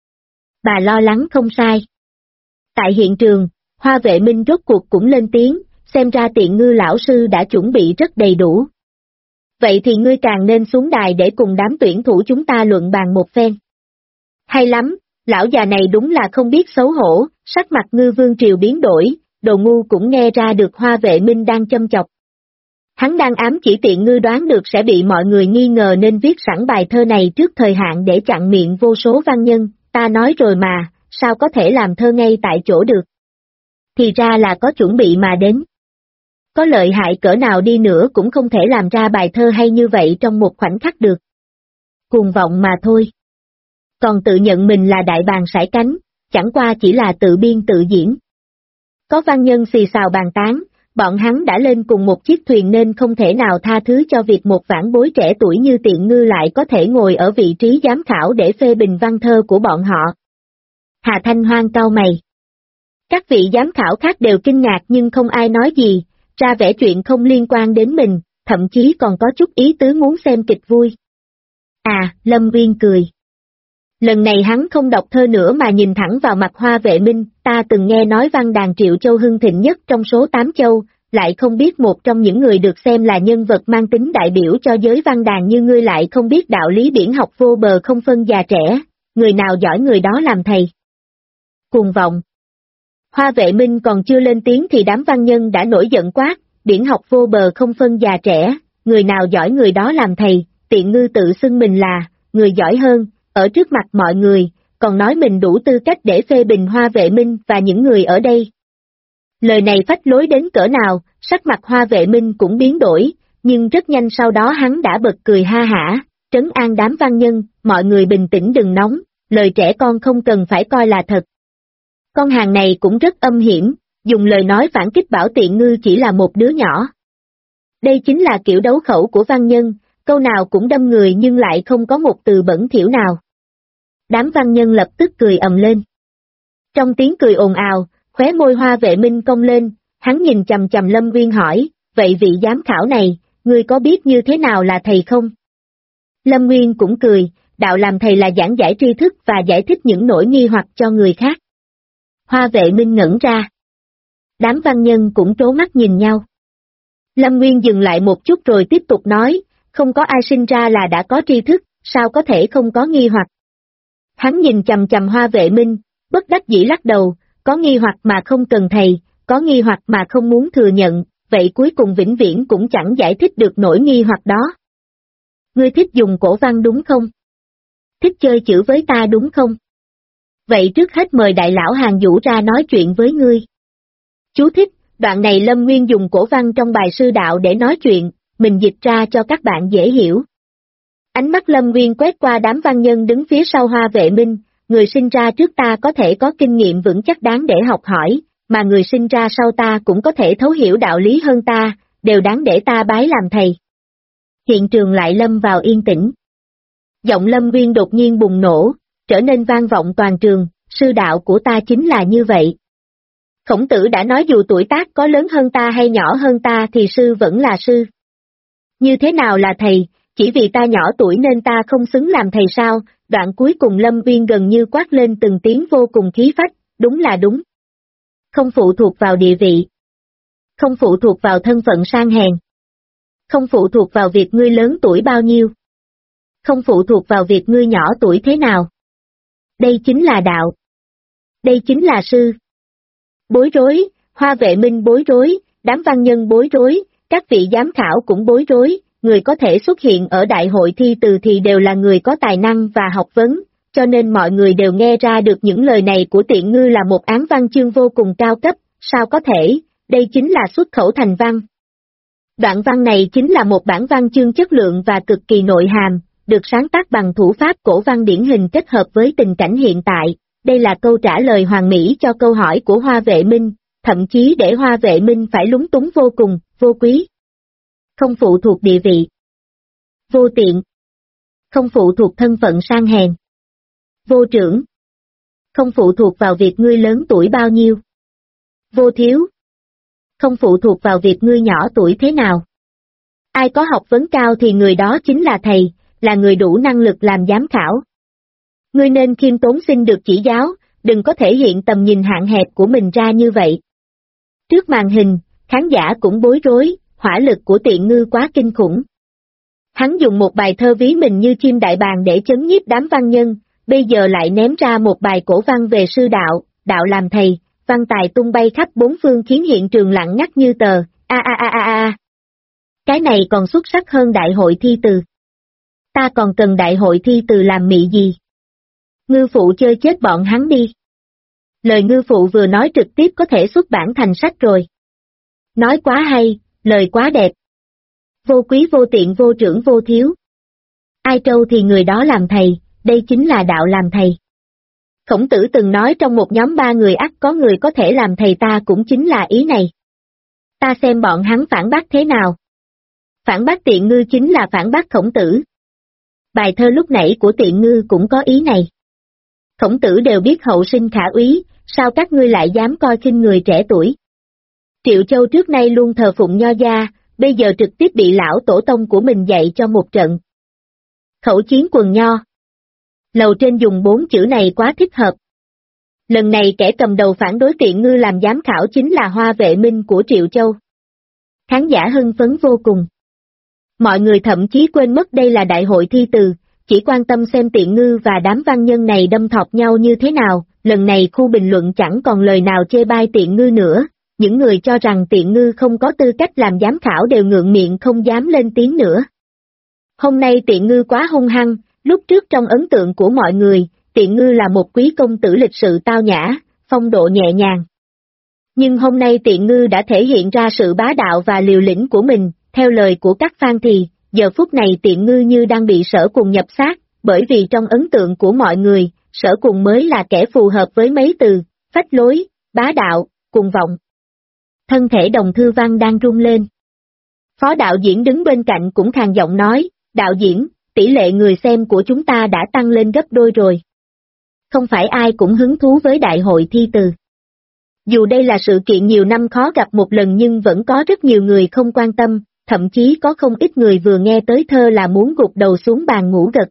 Bà lo lắng không sai. Tại hiện trường, Hoa Vệ Minh rốt cuộc cũng lên tiếng, xem ra Tiện Ngư lão sư đã chuẩn bị rất đầy đủ. Vậy thì ngươi càng nên xuống đài để cùng đám tuyển thủ chúng ta luận bàn một phen. Hay lắm, lão già này đúng là không biết xấu hổ, sắc mặt Ngư Vương Triều biến đổi, Đồ Ngu cũng nghe ra được Hoa Vệ Minh đang châm chọc. Hắn đang ám chỉ Tiện Ngư đoán được sẽ bị mọi người nghi ngờ nên viết sẵn bài thơ này trước thời hạn để chặn miệng vô số văn nhân, ta nói rồi mà, sao có thể làm thơ ngay tại chỗ được. Thì ra là có chuẩn bị mà đến. Có lợi hại cỡ nào đi nữa cũng không thể làm ra bài thơ hay như vậy trong một khoảnh khắc được. Cuồng vọng mà thôi. Còn tự nhận mình là đại bàng sải cánh, chẳng qua chỉ là tự biên tự diễn. Có văn nhân xì xào bàn tán, bọn hắn đã lên cùng một chiếc thuyền nên không thể nào tha thứ cho việc một vãn bối trẻ tuổi như Tiện Ngư lại có thể ngồi ở vị trí giám khảo để phê bình văn thơ của bọn họ. Hà Thanh Hoang cau mày. Các vị giám khảo khác đều kinh ngạc nhưng không ai nói gì, ra vẻ chuyện không liên quan đến mình, thậm chí còn có chút ý tứ muốn xem kịch vui. À, Lâm Viên cười. Lần này hắn không đọc thơ nữa mà nhìn thẳng vào mặt Hoa Vệ Minh, ta từng nghe nói văn đàn Triệu Châu hưng thịnh nhất trong số 8 châu, lại không biết một trong những người được xem là nhân vật mang tính đại biểu cho giới văn đàn như ngươi lại không biết đạo lý biển học vô bờ không phân già trẻ, người nào giỏi người đó làm thầy. Cuồng vọng. Hoa Vệ Minh còn chưa lên tiếng thì đám văn nhân đã nổi giận quát, biển học vô bờ không phân già trẻ, người nào giỏi người đó làm thầy, Tiện Ngư tự xưng mình là, người giỏi hơn, ở trước mặt mọi người, còn nói mình đủ tư cách để phê bình Hoa Vệ Minh và những người ở đây. Lời này phách lối đến cỡ nào, sắc mặt Hoa Vệ Minh cũng biến đổi, nhưng rất nhanh sau đó hắn đã bật cười ha hả, trấn an đám văn nhân, mọi người bình tĩnh đừng nóng, lời trẻ con không cần phải coi là thật. Con hàng này cũng rất âm hiểm, dùng lời nói phản kích bảo Tiện Ngư chỉ là một đứa nhỏ. Đây chính là kiểu đấu khẩu của văn nhân, câu nào cũng đâm người nhưng lại không có một từ bẩn thỉu nào. Đám văn nhân lập tức cười ầm lên. Trong tiếng cười ồn ào, khóe môi Hoa Vệ Minh cong lên, hắn nhìn chằm chằm Lâm Viên hỏi, vậy vị giám khảo này, ngươi có biết như thế nào là thầy không? Lâm Nguyên cũng cười, đạo làm thầy là giảng giải tri thức và giải thích những nỗi nghi hoặc cho người khác. Hoa Vệ Minh ngẩn ra. Đám văn nhân cũng trố mắt nhìn nhau. Lâm Nguyên dừng lại một chút rồi tiếp tục nói, không có ai sinh ra là đã có tri thức, sao có thể không có nghi hoặc. Hắn nhìn chằm chằm Hoa Vệ Minh, bất đắc dĩ lắc đầu, có nghi hoặc mà không cần thầy, có nghi hoặc mà không muốn thừa nhận, vậy cuối cùng vĩnh viễn cũng chẳng giải thích được nỗi nghi hoặc đó. Ngươi thích dùng cổ văn đúng không? Thích chơi chữ với ta đúng không? Vậy trước hết mời đại lão Hàn Vũ ra nói chuyện với ngươi. Chú thích, đoạn này Lâm Nguyên dùng cổ văn trong bài sư đạo để nói chuyện, mình dịch ra cho các bạn dễ hiểu. Ánh mắt Lâm Nguyên quét qua đám văn nhân đứng phía sau Hoa Vệ Minh, người sinh ra trước ta có thể có kinh nghiệm vững chắc đáng để học hỏi, mà người sinh ra sau ta cũng có thể thấu hiểu đạo lý hơn ta, đều đáng để ta bái làm thầy. Hiện trường lại lâm vào yên tĩnh. Giọng Lâm Nguyên đột nhiên bùng nổ, trở nên vang vọng toàn trường, sư đạo của ta chính là như vậy. Khổng Tử đã nói dù tuổi tác có lớn hơn ta hay nhỏ hơn ta thì sư vẫn là sư. Như thế nào là thầy, chỉ vì ta nhỏ tuổi nên ta không xứng làm thầy sao, đoạn cuối cùng Lâm Viên gần như quát lên từng tiếng vô cùng khí phách, đúng là đúng. Không phụ thuộc vào địa vị. Không phụ thuộc vào thân phận sang hèn. Không phụ thuộc vào việc ngươi lớn tuổi bao nhiêu. Không phụ thuộc vào việc ngươi nhỏ tuổi thế nào. Đây chính là đạo. Đây chính là sư. Bối rối, Hoa Vệ Minh bối rối, đám văn nhân bối rối, các vị giám khảo cũng bối rối, người có thể xuất hiện ở đại hội thi từ thì đều là người có tài năng và học vấn, cho nên mọi người đều nghe ra được những lời này của Tiện Ngư là một án văn chương vô cùng cao cấp, sao có thể, đây chính là xuất khẩu thành văn. Đoạn văn này chính là một bản văn chương chất lượng và cực kỳ nội hàm, được sáng tác bằng thủ pháp cổ văn điển hình kết hợp với tình cảnh hiện tại, đây là câu trả lời hoàn mỹ cho câu hỏi của Hoa Vệ Minh, thậm chí để Hoa Vệ Minh phải lúng túng vô cùng, vô quý. Không phụ thuộc địa vị. Vô tiện. Không phụ thuộc thân phận sang hèn. Vô trưởng. Không phụ thuộc vào việc ngươi lớn tuổi bao nhiêu. Vô thiếu. Không phụ thuộc vào việc ngươi nhỏ tuổi thế nào. Ai có học vấn cao thì người đó chính là thầy, là người đủ năng lực làm giám khảo. Ngươi nên khiêm tốn xin được chỉ giáo, đừng có thể hiện tầm nhìn hạn hẹp của mình ra như vậy. Trước màn hình, khán giả cũng bối rối, hỏa lực của Tiện Ngư quá kinh khủng. Hắn dùng một bài thơ ví mình như chim đại bàng để chấn nhiếp đám văn nhân, bây giờ lại ném ra một bài cổ văn về sư đạo, đạo làm thầy, văn tài tung bay khắp bốn phương khiến hiện trường lặng ngắt như tờ, a. Cái này còn xuất sắc hơn đại hội thi từ. Ta còn cần đại hội thi từ làm mị gì? Ngư phụ chơi chết bọn hắn đi. Lời ngư phụ vừa nói trực tiếp có thể xuất bản thành sách rồi. Nói quá hay, lời quá đẹp. Vô quý vô tiện vô trưởng vô thiếu. Ai trâu thì người đó làm thầy, đây chính là đạo làm thầy. Khổng Tử từng nói trong một nhóm 3 người ắt có người có thể làm thầy, ta cũng chính là ý này. Ta xem bọn hắn phản bác thế nào. Phản bác Tiện Ngư chính là phản bác Khổng Tử. Bài thơ lúc nãy của Tiện Ngư cũng có ý này. Khổng Tử đều biết hậu sinh khả úy, sao các ngươi lại dám coi khinh người trẻ tuổi? Triệu Châu trước nay luôn thờ phụng Nho gia, bây giờ trực tiếp bị lão tổ tông của mình dạy cho một trận. Khẩu chiến quần Nho. Lầu trên dùng 4 chữ này quá thích hợp. Lần này kẻ cầm đầu phản đối Tiện Ngư làm giám khảo chính là Hoa Vệ Minh của Triệu Châu. Khán giả hưng phấn vô cùng. Mọi người thậm chí quên mất đây là đại hội thi từ, chỉ quan tâm xem Tiện Ngư và đám văn nhân này đâm thọc nhau như thế nào. Lần này khu bình luận chẳng còn lời nào chê bai Tiện Ngư nữa, những người cho rằng Tiện Ngư không có tư cách làm giám khảo đều ngượng miệng không dám lên tiếng nữa. Hôm nay Tiện Ngư quá hung hăng, lúc trước trong ấn tượng của mọi người, Tiện Ngư là một quý công tử lịch sự tao nhã, phong độ nhẹ nhàng. Nhưng hôm nay Tiện Ngư đã thể hiện ra sự bá đạo và liều lĩnh của mình, theo lời của các fan thì, giờ phút này Tiện Ngư như đang bị Sở Cùng nhập xác, bởi vì trong ấn tượng của mọi người, Sở Cùng mới là kẻ phù hợp với mấy từ, phách lối, bá đạo, cuồng vọng. Thân thể Đồng Thư Văn đang rung lên. Phó đạo diễn đứng bên cạnh cũng khàn giọng nói, đạo diễn, tỷ lệ người xem của chúng ta đã tăng lên gấp đôi rồi. Không phải ai cũng hứng thú với đại hội thi từ. Dù đây là sự kiện nhiều năm khó gặp một lần nhưng vẫn có rất nhiều người không quan tâm, thậm chí có không ít người vừa nghe tới thơ là muốn gục đầu xuống bàn ngủ gật.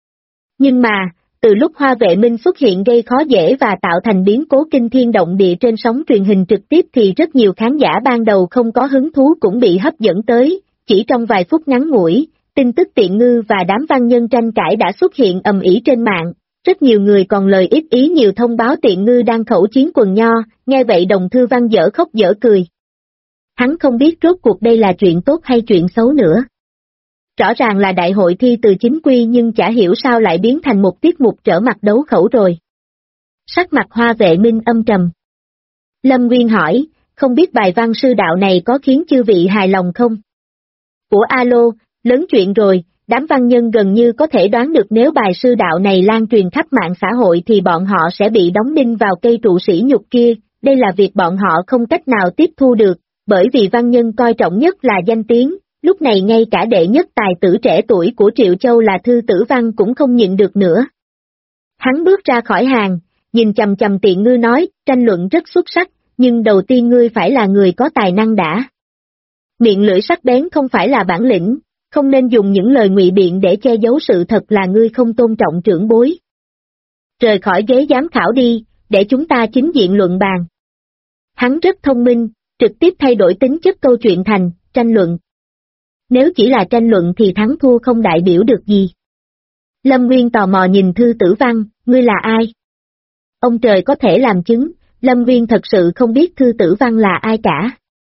Nhưng mà, từ lúc Hoa Vệ Minh xuất hiện gây khó dễ và tạo thành biến cố kinh thiên động địa trên sóng truyền hình trực tiếp thì rất nhiều khán giả ban đầu không có hứng thú cũng bị hấp dẫn tới, chỉ trong vài phút ngắn ngủi, tin tức Tiện Ngư và đám văn nhân tranh cãi đã xuất hiện ầm ĩ trên mạng, rất nhiều người còn lời ít ý nhiều thông báo Tiện Ngư đang khẩu chiến quần Nho, nghe vậy Đồng Thư Văn dở khóc dở cười. Hắn không biết rốt cuộc đây là chuyện tốt hay chuyện xấu nữa. Rõ ràng là đại hội thi từ chính quy nhưng chả hiểu sao lại biến thành một tiết mục trở mặt đấu khẩu rồi. Sắc mặt Hoa Vệ Minh âm trầm. Lâm Nguyên hỏi, không biết bài văn sư đạo này có khiến chư vị hài lòng không? Của alo, lớn chuyện rồi, đám văn nhân gần như có thể đoán được nếu bài sư đạo này lan truyền khắp mạng xã hội thì bọn họ sẽ bị đóng đinh vào cây trụ sỉ nhục kia, đây là việc bọn họ không cách nào tiếp thu được, bởi vì văn nhân coi trọng nhất là danh tiếng. Lúc này ngay cả đệ nhất tài tử trẻ tuổi của Triệu Châu là Thư Tử Văn cũng không nhịn được nữa. Hắn bước ra khỏi hàng, nhìn chằm chằm Tiện Ngư nói, tranh luận rất xuất sắc, nhưng đầu tiên ngươi phải là người có tài năng đã. Miệng lưỡi sắc bén không phải là bản lĩnh, không nên dùng những lời ngụy biện để che giấu sự thật là ngươi không tôn trọng trưởng bối. Rời khỏi ghế giám khảo đi, để chúng ta chính diện luận bàn. Hắn rất thông minh, trực tiếp thay đổi tính chất câu chuyện thành, tranh luận. Nếu chỉ là tranh luận thì thắng thua không đại biểu được gì. Lâm Nguyên tò mò nhìn Thư Tử Văn, ngươi là ai? Ông trời có thể làm chứng, Lâm Nguyên thật sự không biết Thư Tử Văn là ai cả.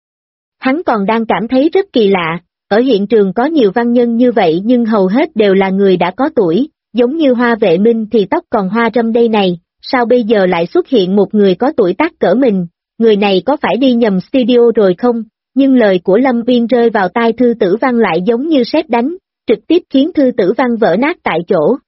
Hắn còn đang cảm thấy rất kỳ lạ, ở hiện trường có nhiều văn nhân như vậy nhưng hầu hết đều là người đã có tuổi, giống như Hoa Vệ Minh thì tóc còn hoa râm đây này, sao bây giờ lại xuất hiện một người có tuổi tác cỡ mình, người này có phải đi nhầm studio rồi không? Nhưng lời của Lâm Nguyên rơi vào tai Thư Tử Văn lại giống như sét đánh, trực tiếp khiến Thư Tử Văn vỡ nát tại chỗ.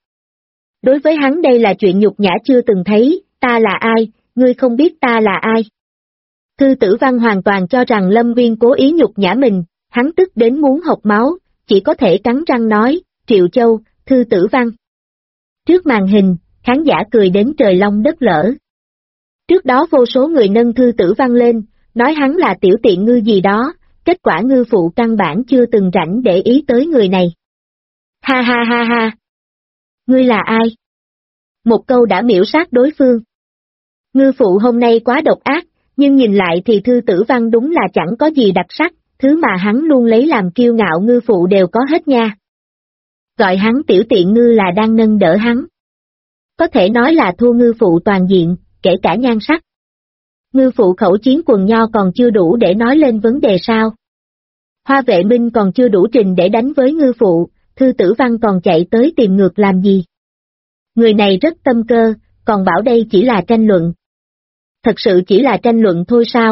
Đối với hắn đây là chuyện nhục nhã chưa từng thấy, ta là ai, ngươi không biết ta là ai. Thư Tử Văn hoàn toàn cho rằng Lâm Nguyên cố ý nhục nhã mình, hắn tức đến muốn hộc máu, chỉ có thể cắn răng nói, Triệu Châu, Thư Tử Văn. Trước màn hình, khán giả cười đến trời long đất lở. Trước đó vô số người nâng Thư Tử Văn lên, nói hắn là tiểu tiện ngư gì đó, kết quả ngư phụ căn bản chưa từng rảnh để ý tới người này. Ha ha ha ha! Ngươi là ai? Một câu đã miễu sát đối phương. Ngư phụ hôm nay quá độc ác, nhưng nhìn lại thì Thư Tử Văn đúng là chẳng có gì đặc sắc, thứ mà hắn luôn lấy làm kiêu ngạo ngư phụ đều có hết nha. Gọi hắn tiểu tiện ngư là đang nâng đỡ hắn. Có thể nói là thua ngư phụ toàn diện, kể cả nhan sắc. Ngư phụ khẩu chiến quần nho còn chưa đủ để nói lên vấn đề sao. Hoa Vệ Minh còn chưa đủ trình để đánh với ngư phụ, Thư Tử Văn còn chạy tới tìm ngược làm gì. Người này rất tâm cơ, còn bảo đây chỉ là tranh luận. Thật sự chỉ là tranh luận thôi sao?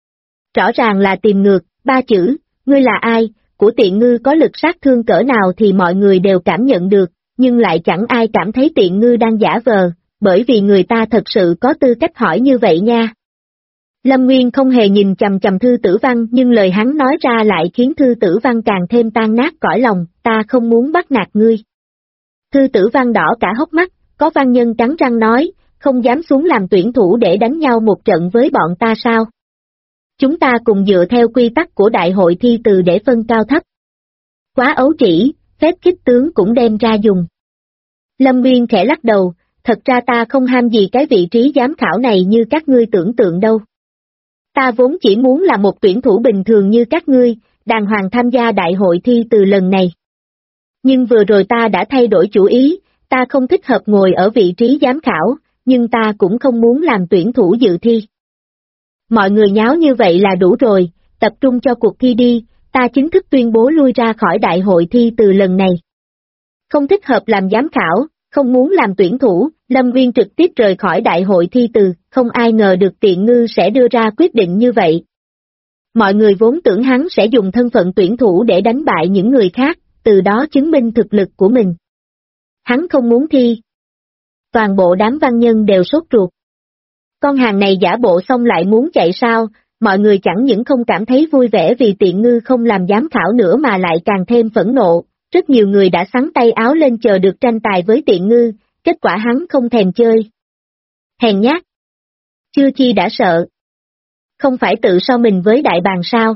Rõ ràng là tìm ngược, ba chữ, ngươi là ai, của tiện ngư có lực sát thương cỡ nào thì mọi người đều cảm nhận được, nhưng lại chẳng ai cảm thấy tiện ngư đang giả vờ, bởi vì người ta thật sự có tư cách hỏi như vậy nha. Lâm Nguyên không hề nhìn chằm chằm Thư Tử Văn nhưng lời hắn nói ra lại khiến Thư Tử Văn càng thêm tan nát cõi lòng, ta không muốn bắt nạt ngươi. Thư Tử Văn đỏ cả hốc mắt, có văn nhân cắn răng nói, không dám xuống làm tuyển thủ để đánh nhau một trận với bọn ta sao? Chúng ta cùng dựa theo quy tắc của đại hội thi từ để phân cao thấp. Quá ấu trĩ, phép khích tướng cũng đem ra dùng. Lâm Nguyên khẽ lắc đầu, thật ra ta không ham gì cái vị trí giám khảo này như các ngươi tưởng tượng đâu. Ta vốn chỉ muốn là một tuyển thủ bình thường như các ngươi, đàng hoàng tham gia đại hội thi từ lần này. Nhưng vừa rồi ta đã thay đổi chủ ý, ta không thích hợp ngồi ở vị trí giám khảo, nhưng ta cũng không muốn làm tuyển thủ dự thi. Mọi người nháo như vậy là đủ rồi, tập trung cho cuộc thi đi, ta chính thức tuyên bố lui ra khỏi đại hội thi từ lần này. Không thích hợp làm giám khảo, không muốn làm tuyển thủ, Lâm Nguyên trực tiếp rời khỏi đại hội thi từ, không ai ngờ được tiện ngư sẽ đưa ra quyết định như vậy. Mọi người vốn tưởng hắn sẽ dùng thân phận tuyển thủ để đánh bại những người khác, từ đó chứng minh thực lực của mình. Hắn không muốn thi. Toàn bộ đám văn nhân đều sốt ruột. Con hàng này giả bộ xong lại muốn chạy sao, mọi người chẳng những không cảm thấy vui vẻ vì tiện ngư không làm giám khảo nữa mà lại càng thêm phẫn nộ, rất nhiều người đã xắn tay áo lên chờ được tranh tài với tiện ngư, kết quả hắn không thèm chơi. Hèn nhát. Chưa chi đã sợ. Không phải tự so mình với đại bàng sao?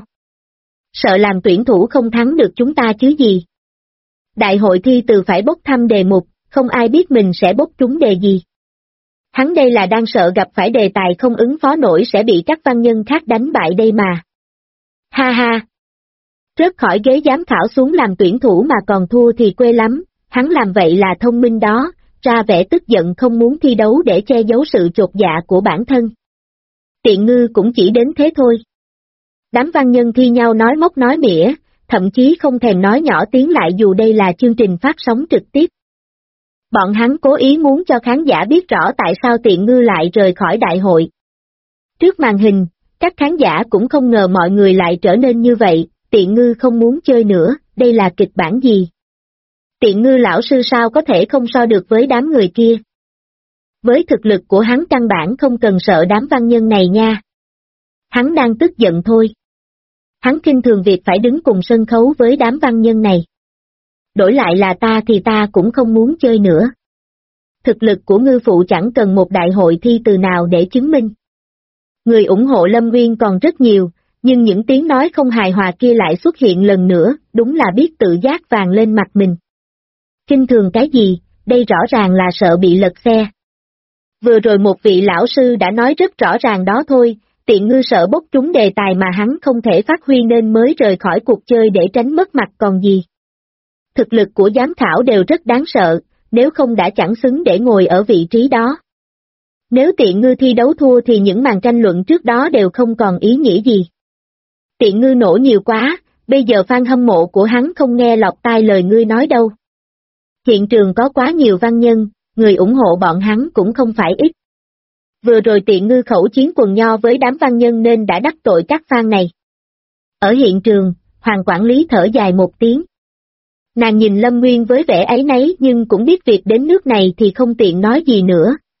Sợ làm tuyển thủ không thắng được chúng ta chứ gì? Đại hội thi từ phải bốc thăm đề mục, không ai biết mình sẽ bốc trúng đề gì. Hắn đây là đang sợ gặp phải đề tài không ứng phó nổi sẽ bị các văn nhân khác đánh bại đây mà. Ha ha! Rớt khỏi ghế giám khảo xuống làm tuyển thủ mà còn thua thì quê lắm, hắn làm vậy là thông minh đó, ra vẻ tức giận không muốn thi đấu để che giấu sự chột dạ của bản thân. Tiện ngư cũng chỉ đến thế thôi. Đám văn nhân thi nhau nói móc nói mỉa, thậm chí không thèm nói nhỏ tiếng lại dù đây là chương trình phát sóng trực tiếp. Bọn hắn cố ý muốn cho khán giả biết rõ tại sao tiện ngư lại rời khỏi đại hội. Trước màn hình, các khán giả cũng không ngờ mọi người lại trở nên như vậy, tiện ngư không muốn chơi nữa, đây là kịch bản gì? Tiện ngư lão sư sao có thể không so được với đám người kia? Với thực lực của hắn căn bản không cần sợ đám văn nhân này nha. Hắn đang tức giận thôi. Hắn khinh thường việc phải đứng cùng sân khấu với đám văn nhân này. Đổi lại là ta thì ta cũng không muốn chơi nữa. Thực lực của ngư phụ chẳng cần một đại hội thi từ nào để chứng minh. Người ủng hộ Lâm Nguyên còn rất nhiều, nhưng những tiếng nói không hài hòa kia lại xuất hiện lần nữa, đúng là biết tự giác vàng lên mặt mình. Khinh thường cái gì, đây rõ ràng là sợ bị lật xe. Vừa rồi một vị lão sư đã nói rất rõ ràng đó thôi, tiện ngư sợ bốc trúng đề tài mà hắn không thể phát huy nên mới rời khỏi cuộc chơi để tránh mất mặt còn gì. Thực lực của giám khảo đều rất đáng sợ, nếu không đã chẳng xứng để ngồi ở vị trí đó. Nếu tiện ngư thi đấu thua thì những màn tranh luận trước đó đều không còn ý nghĩa gì. Tiện ngư nổ nhiều quá, bây giờ fan hâm mộ của hắn không nghe lọt tai lời ngươi nói đâu. Hiện trường có quá nhiều văn nhân, người ủng hộ bọn hắn cũng không phải ít. Vừa rồi tiện ngư khẩu chiến quần nho với đám văn nhân nên đã đắc tội các fan này. Ở hiện trường, Hoàng quản lý thở dài một tiếng. Nàng nhìn Lâm Nguyên với vẻ áy náy nhưng cũng biết việc đến nước này thì không tiện nói gì nữa,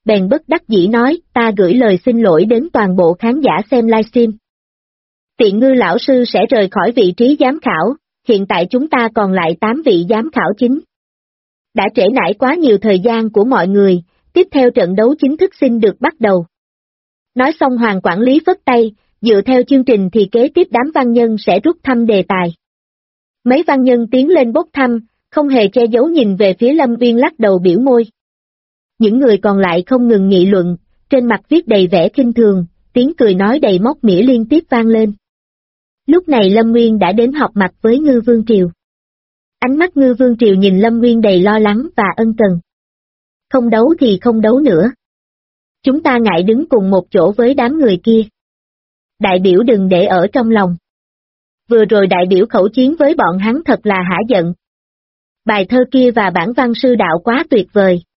bèn bất đắc dĩ nói, ta gửi lời xin lỗi đến toàn bộ khán giả xem livestream. Tiện Ngư lão sư sẽ rời khỏi vị trí giám khảo, hiện tại chúng ta còn lại 8 vị giám khảo chính. Đã trễ nải quá nhiều thời gian của mọi người, tiếp theo trận đấu chính thức xin được bắt đầu. Nói xong Hoàng quản lý phất tay, dựa theo chương trình thì kế tiếp đám văn nhân sẽ rút thăm đề tài. Mấy văn nhân tiến lên bốc thăm, không hề che giấu nhìn về phía Lâm Uyên lắc đầu biểu môi. Những người còn lại không ngừng nghị luận, trên mặt viết đầy vẻ khinh thường, tiếng cười nói đầy móc mỉa liên tiếp vang lên. Lúc này Lâm Nguyên đã đến họp mặt với Ngư Vương Triều. Ánh mắt Ngư Vương Triều nhìn Lâm Nguyên đầy lo lắng và ân cần. Không đấu thì không đấu nữa. Chúng ta ngại đứng cùng một chỗ với đám người kia. Đại biểu đừng để ở trong lòng. Vừa rồi đại biểu khẩu chiến với bọn hắn thật là hả giận. Bài thơ kia và bản văn sư đạo quá tuyệt vời,